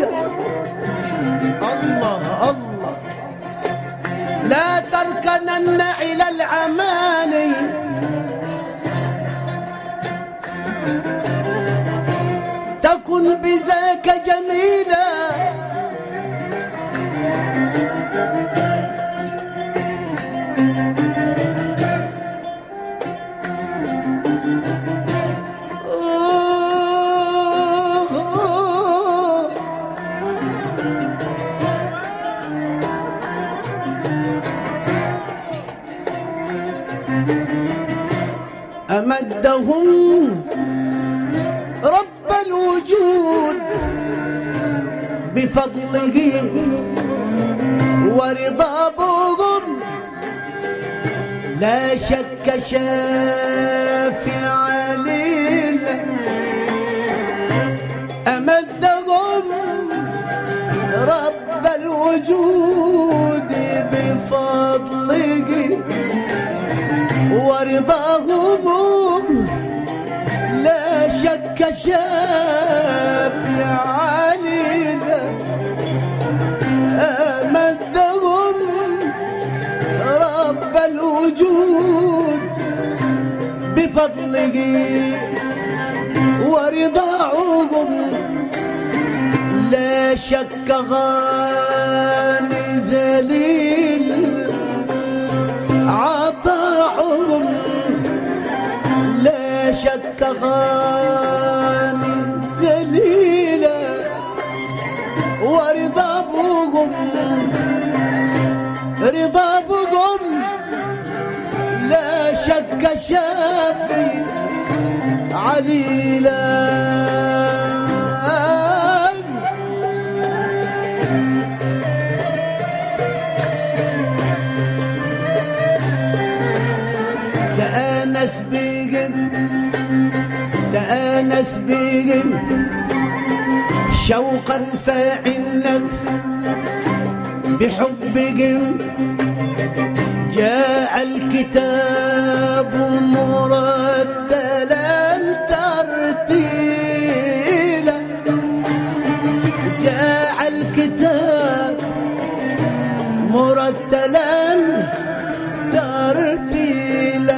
الله الله لا تركنن إلى الأماني تكن بذاك جميلا. أمدهم رب الوجود بفضله ورضابهم لا شك شافع عليل. أمدهم رب الوجود بفضله ورضاهم لا شك شافع علينا. أمدهم رب الوجود بفضله ورضاهم لا شك غاني ذليل. عطاؤهم لا شك غاني ذليلا ورضاهم رضا بقم لا شك شافي عليلا تآنس بهم تآنس بهم شوقا فإنك بحبهم جاء الكتاب مرتلا ترتيلا جاء الكتاب مرتلا ترتيلا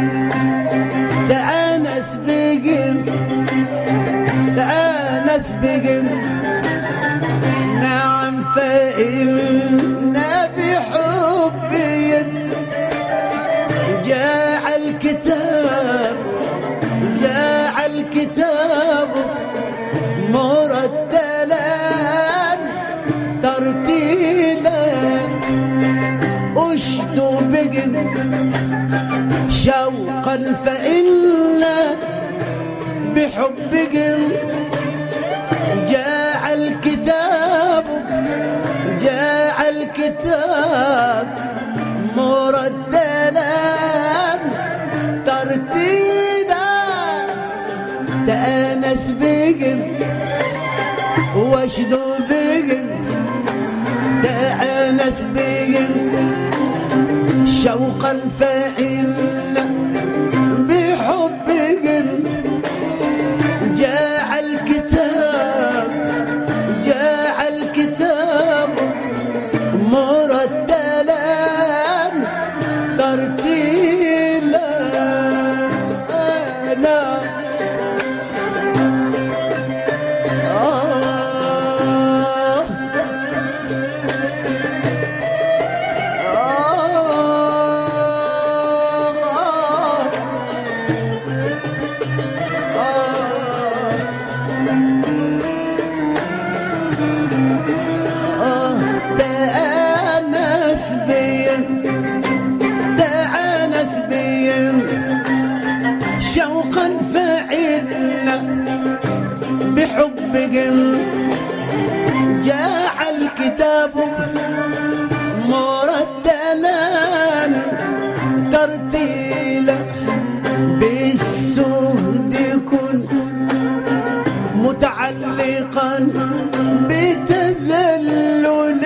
تآنس بهم تآنس بهم نعم فإن بحبهم جاء الكتاب جاء الكتاب مرتلا ترتيلا أشدو بهم شوقا فإن بحبهم جاء الكتاب جاء الكتاب مرتلا ترتيلا تآنس بهم واشدو بهم تآنس بهم شوقا فإن بحبهم جاء الكتاب جاء الكتاب مرتلا ترتيلا أنا آه تآنس بهم تآنس بهم شوقا فإن بحبهم جاء الكتاب مرتلا ترتيلا بالسهد كن متعلقا بتذلل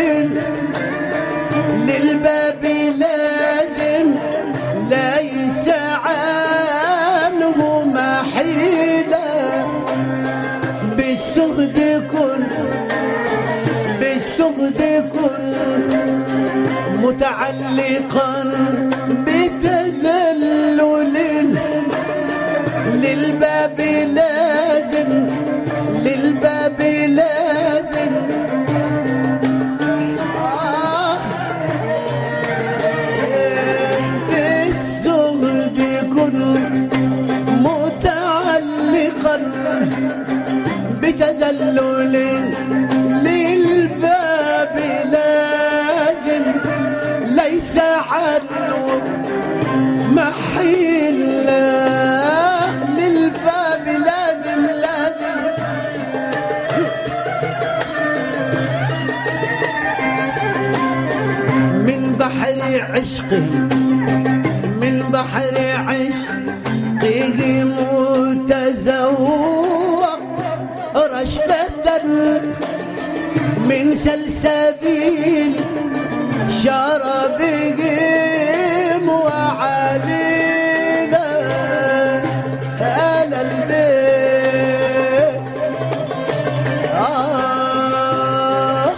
للباب لازم ليس عنه محيلا بالسهد كن بالسهد كن متعلقا بتذلل للباب لازم للباب لازم آه بالسهد كن متعلقا بتذلل للباب لازم ليس عنه محيلا للباب لازم لازم من بحر عشقه من بحر عشقه متزوق رشفة من سلسبيل شربهم وعلينا أنا البيت آه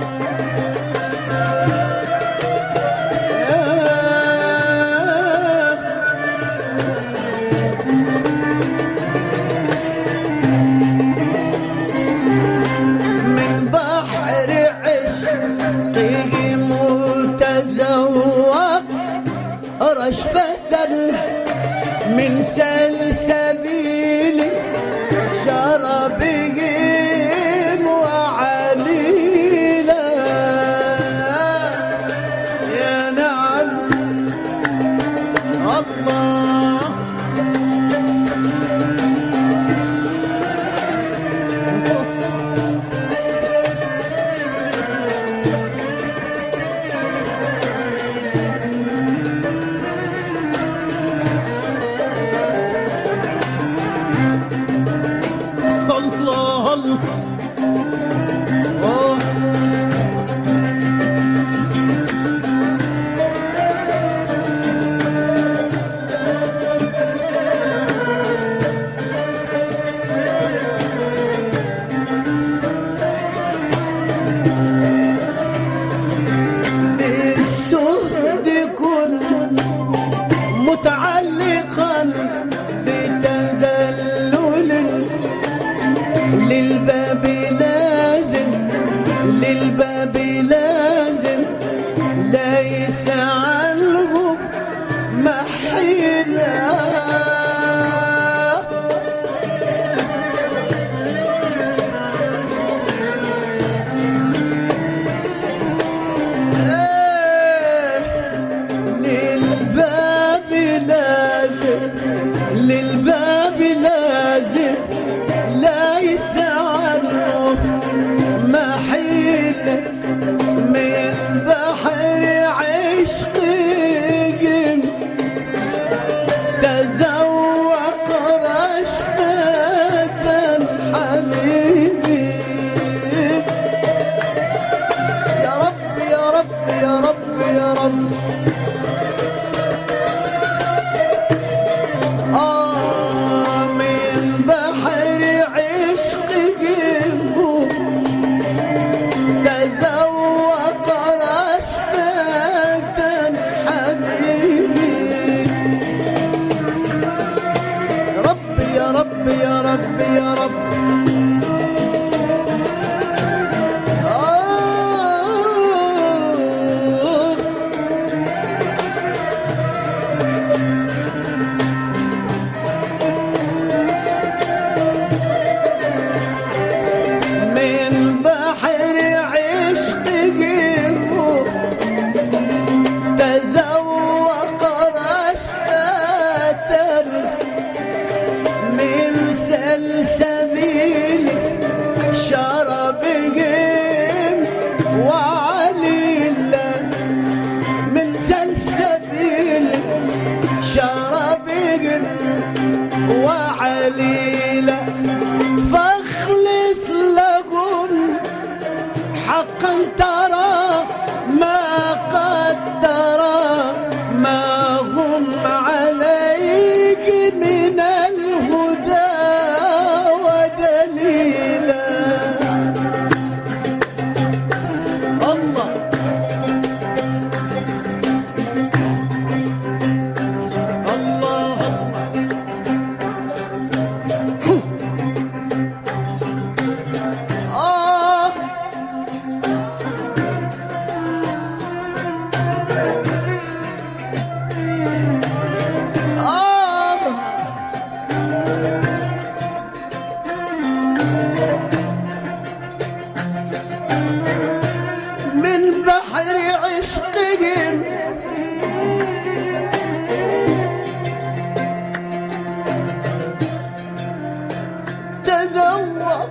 من بحر عشقه متزوق رشفة من سلسبيل شربهم وعليلا عنهم محيلة. للباب لازم للباب لازم ليس عنه محيلة. من بحر عشقي تزوق رشفة حبيبي. يا رب يا رب يا رب يا رب. آه من بحر عشقي تزوق رشفة حبيبي. يا رب يا رب يا رب يا رب. سلسبيل شربهم وعليلا. من سلسبيل شربهم وعليلا. فاخلص لهم حقا ترى ما قد ترى ما هم عليك من الهدى. تذوق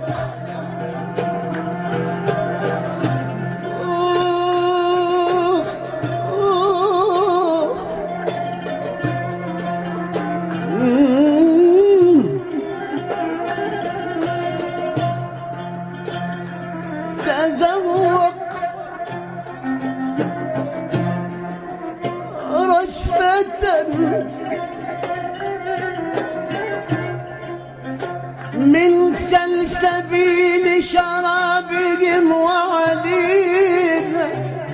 أوه أوه. تذوق رشفة من سلسبيل شرابهم وعليلا.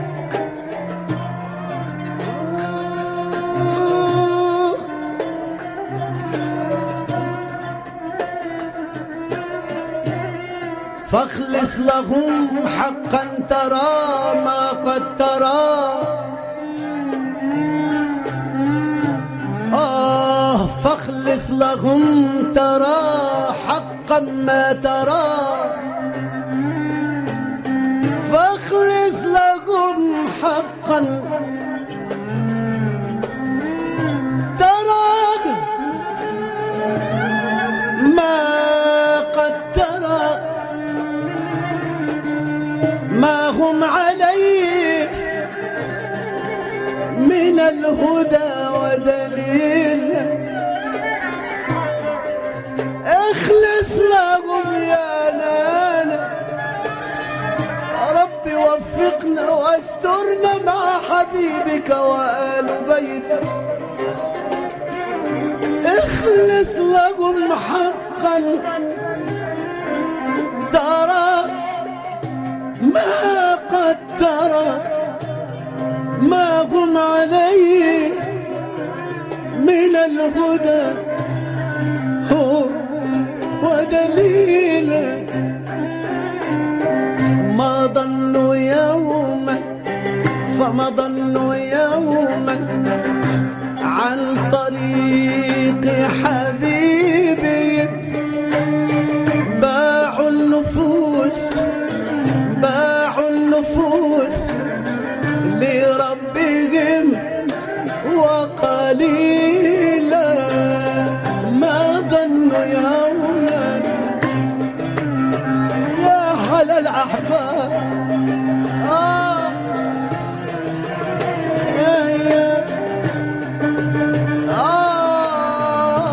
فاخلص لهم حقا ترى ما قد ترى. آه فاخلص لهم ترى حقا ما ترى. فاخلص لهم حقا ترى ما قد ترى ما هم عليه من الهدى ودليل. اخلص لهم يا نانا ربي وفقنا واسترنا مع حبيبك وآل بيتك. اخلص لهم حقا ترى ما قد ترى ما هم عليه من الهدى هو ودليلا. ما ظن يوما فما ظنوا يوما عن طريق حبيبي، باعوا النفوس باعوا النفوس لربهم، وقليلا ما ظنوا يوما يا على الأحباب. آه يا يا آه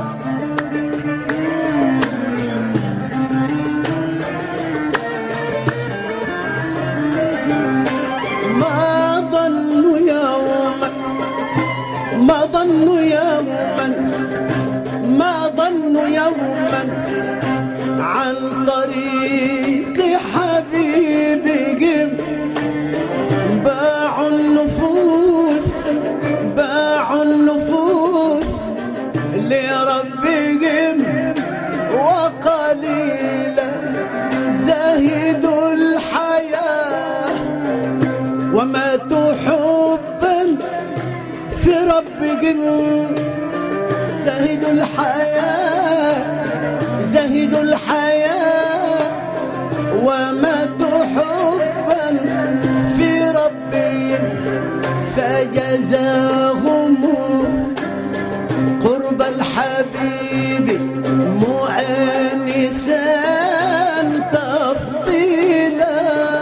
ما ظنوا يوما ما ظنوا يوما ما ظنوا يوما عن طريق حبيبهم، باعوا النفوس باعوا النفوس لربهم، وقليلا زهدوا الحياة وماتوا حبا في ربهم. زهدوا الحياة زهدوا الحياة وماتوا حبا في ربهم، فجزاهم قرب الحبيب مؤنسا تفضيلا.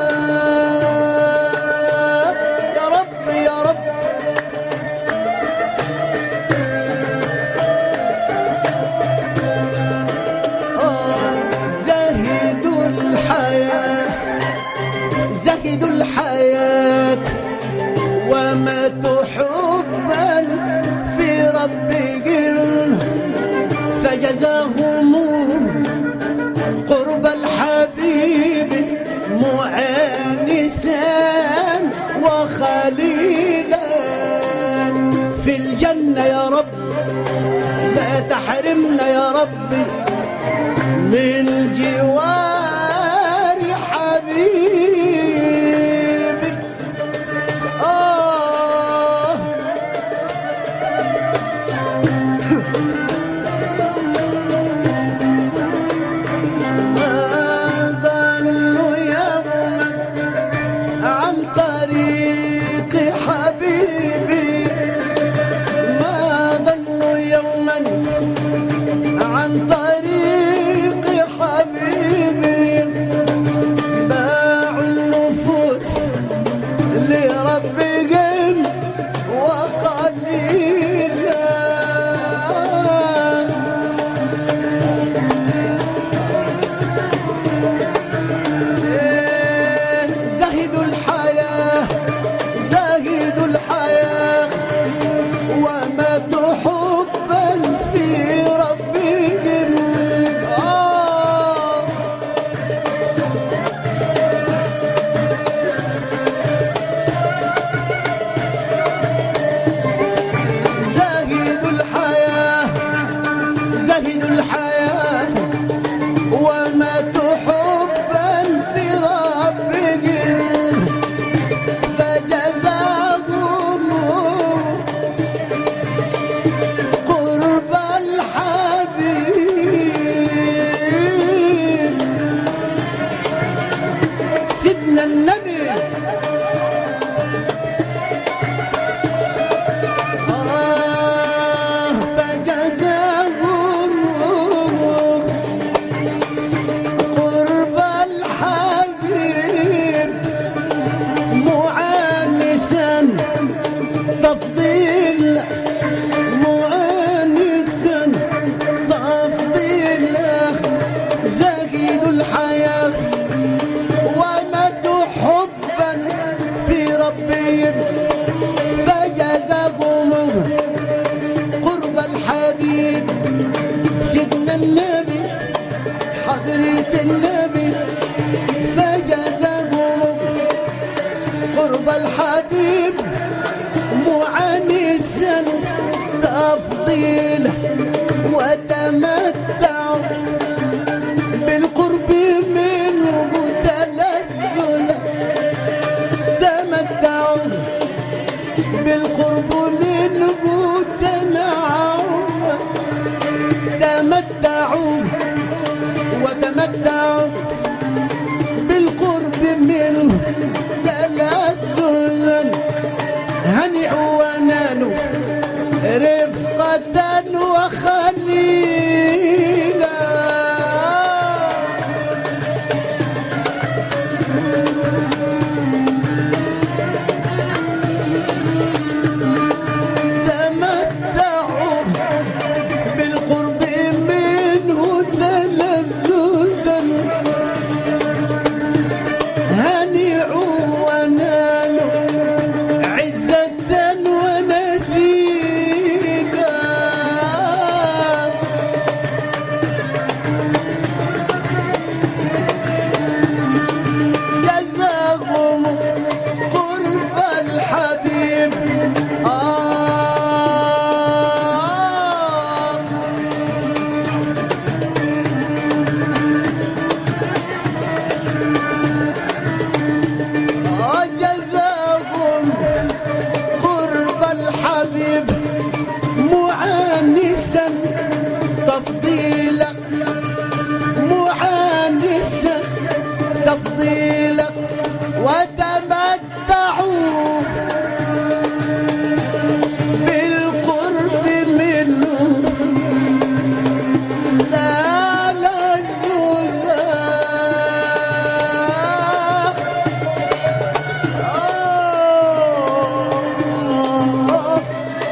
يا رب يا رب زهدوا الحياة زهدوا الحياة وماتوا حبا في ربهم، فجزاهم قرب الحبيب مؤنسا وخليلا. في الجنة يا رب لا تحرمنا يا ربي من جوار حبيبي. آه ما ظنوا يوما عن طريق حبيبي، ما ظنوا يوما عن طريق حبيبي، باعوا النفوس لربهم، وقليلا زهدوا الحياة زهدوا الحياة وماتوا حبا في ربهم. آه زهدوا الحياة زهدوا الحياة وماتوا حبا في ربهم، فجزاهم قرب الحبيب سيدنا النبي. آه فجزاهم قرب الحبيب مؤنسا تفضيل مؤنسا تفضيلا. زهدوا الحياة وماتوا حبا في ربهم، فجزاهم قرب الحبيب سيدنا النبي حضرة النبي، فجزاهم قرب الحبيب مؤنسا تفضيلا، وتمتعوا بالقرب منه تلذذا. تمتعوا بالقرب منه تنعم تمتعوا وتمتعوا بالقرب منه تلذذا هنئوا ونالوا رفقة وخليلا تمتعوا بالقرب منه تلذذا هنئوا ونالوا عزة ونسيلا جزاهم قرب الحبيب آه آه جزاهم قرب الحبيب مؤنسا تفضيلا مؤنسا تفضيلا وتمتعوا بالقرب منه تلذذا آه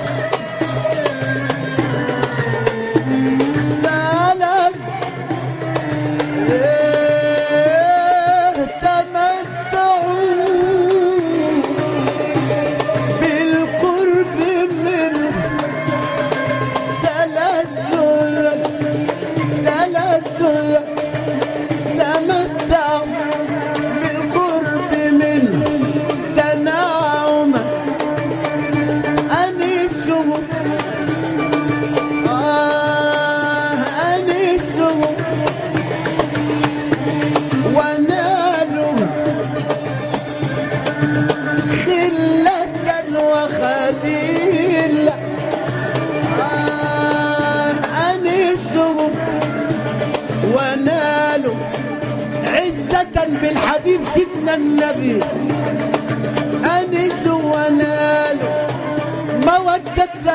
تلذ إيه تمتعوا بالقرب منه تلذذا تلذذا تمتعوا بالقرب منه تنعما أنسوا آه أنسوا ونالوا خلة وخليلا آه أنسوا ونالوا عزة بالحبيب سيدنا النبي أنسوا ونالوا مودة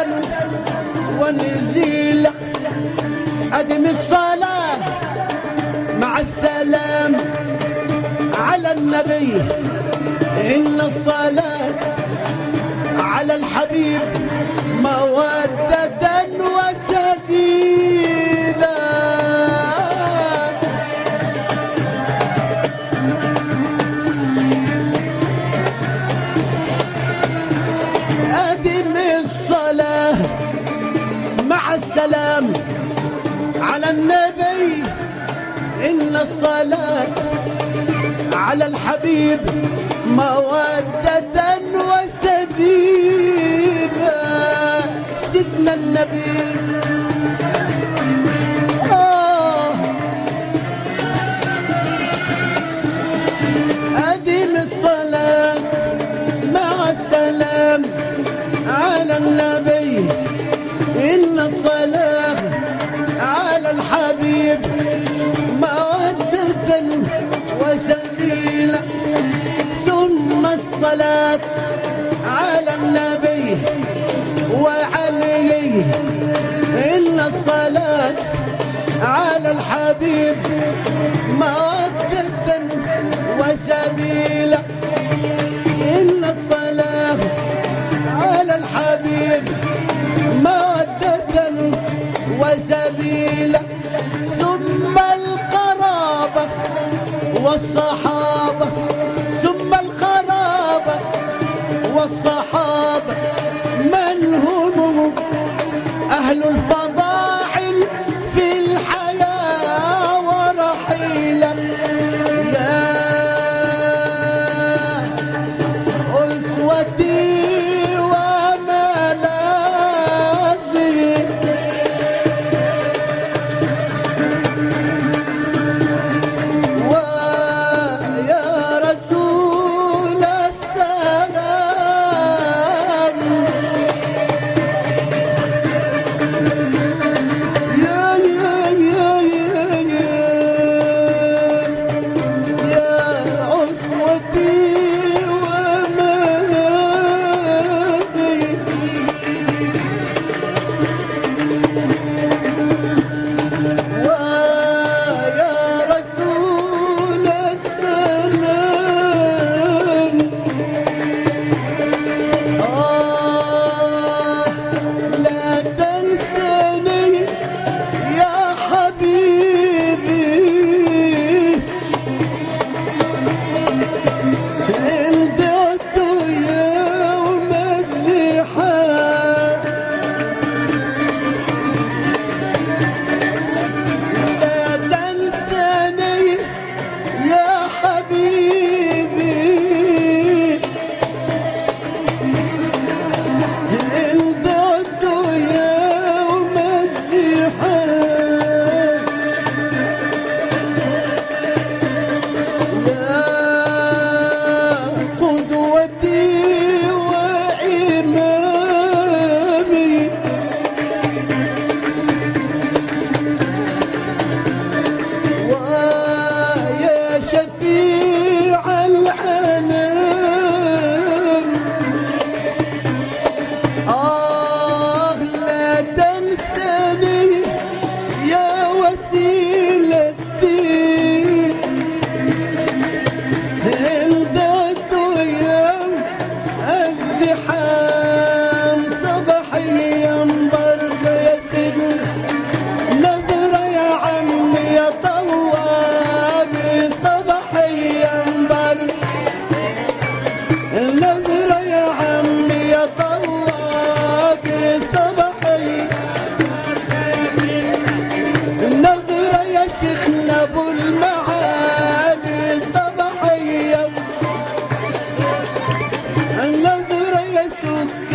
ونزيلا أدم الصلاة مع السلام على النبي إن الصلاة على الحبيب مودة وسبيلا أدم الصلاة مع السلام على النبي إن الصلاة على الحبيب مودة وسبيلا سيدنا النبي آه أدم الصلاة مع السلام على النبي إن الصلاة على الحبيب مودة وسبيلا ثم الصلاة على النبي وعليه إن الصلاة على الحبيب مودة وسبيلا إن الصلاة على الحبيب مودة وسبيلا ثم القرابة والصحابة ثم القرابة والصحابة من هم أهل الفضائل في الحياة ورحيلا يا أسوتي وملاذي ويا رسول السلام سكر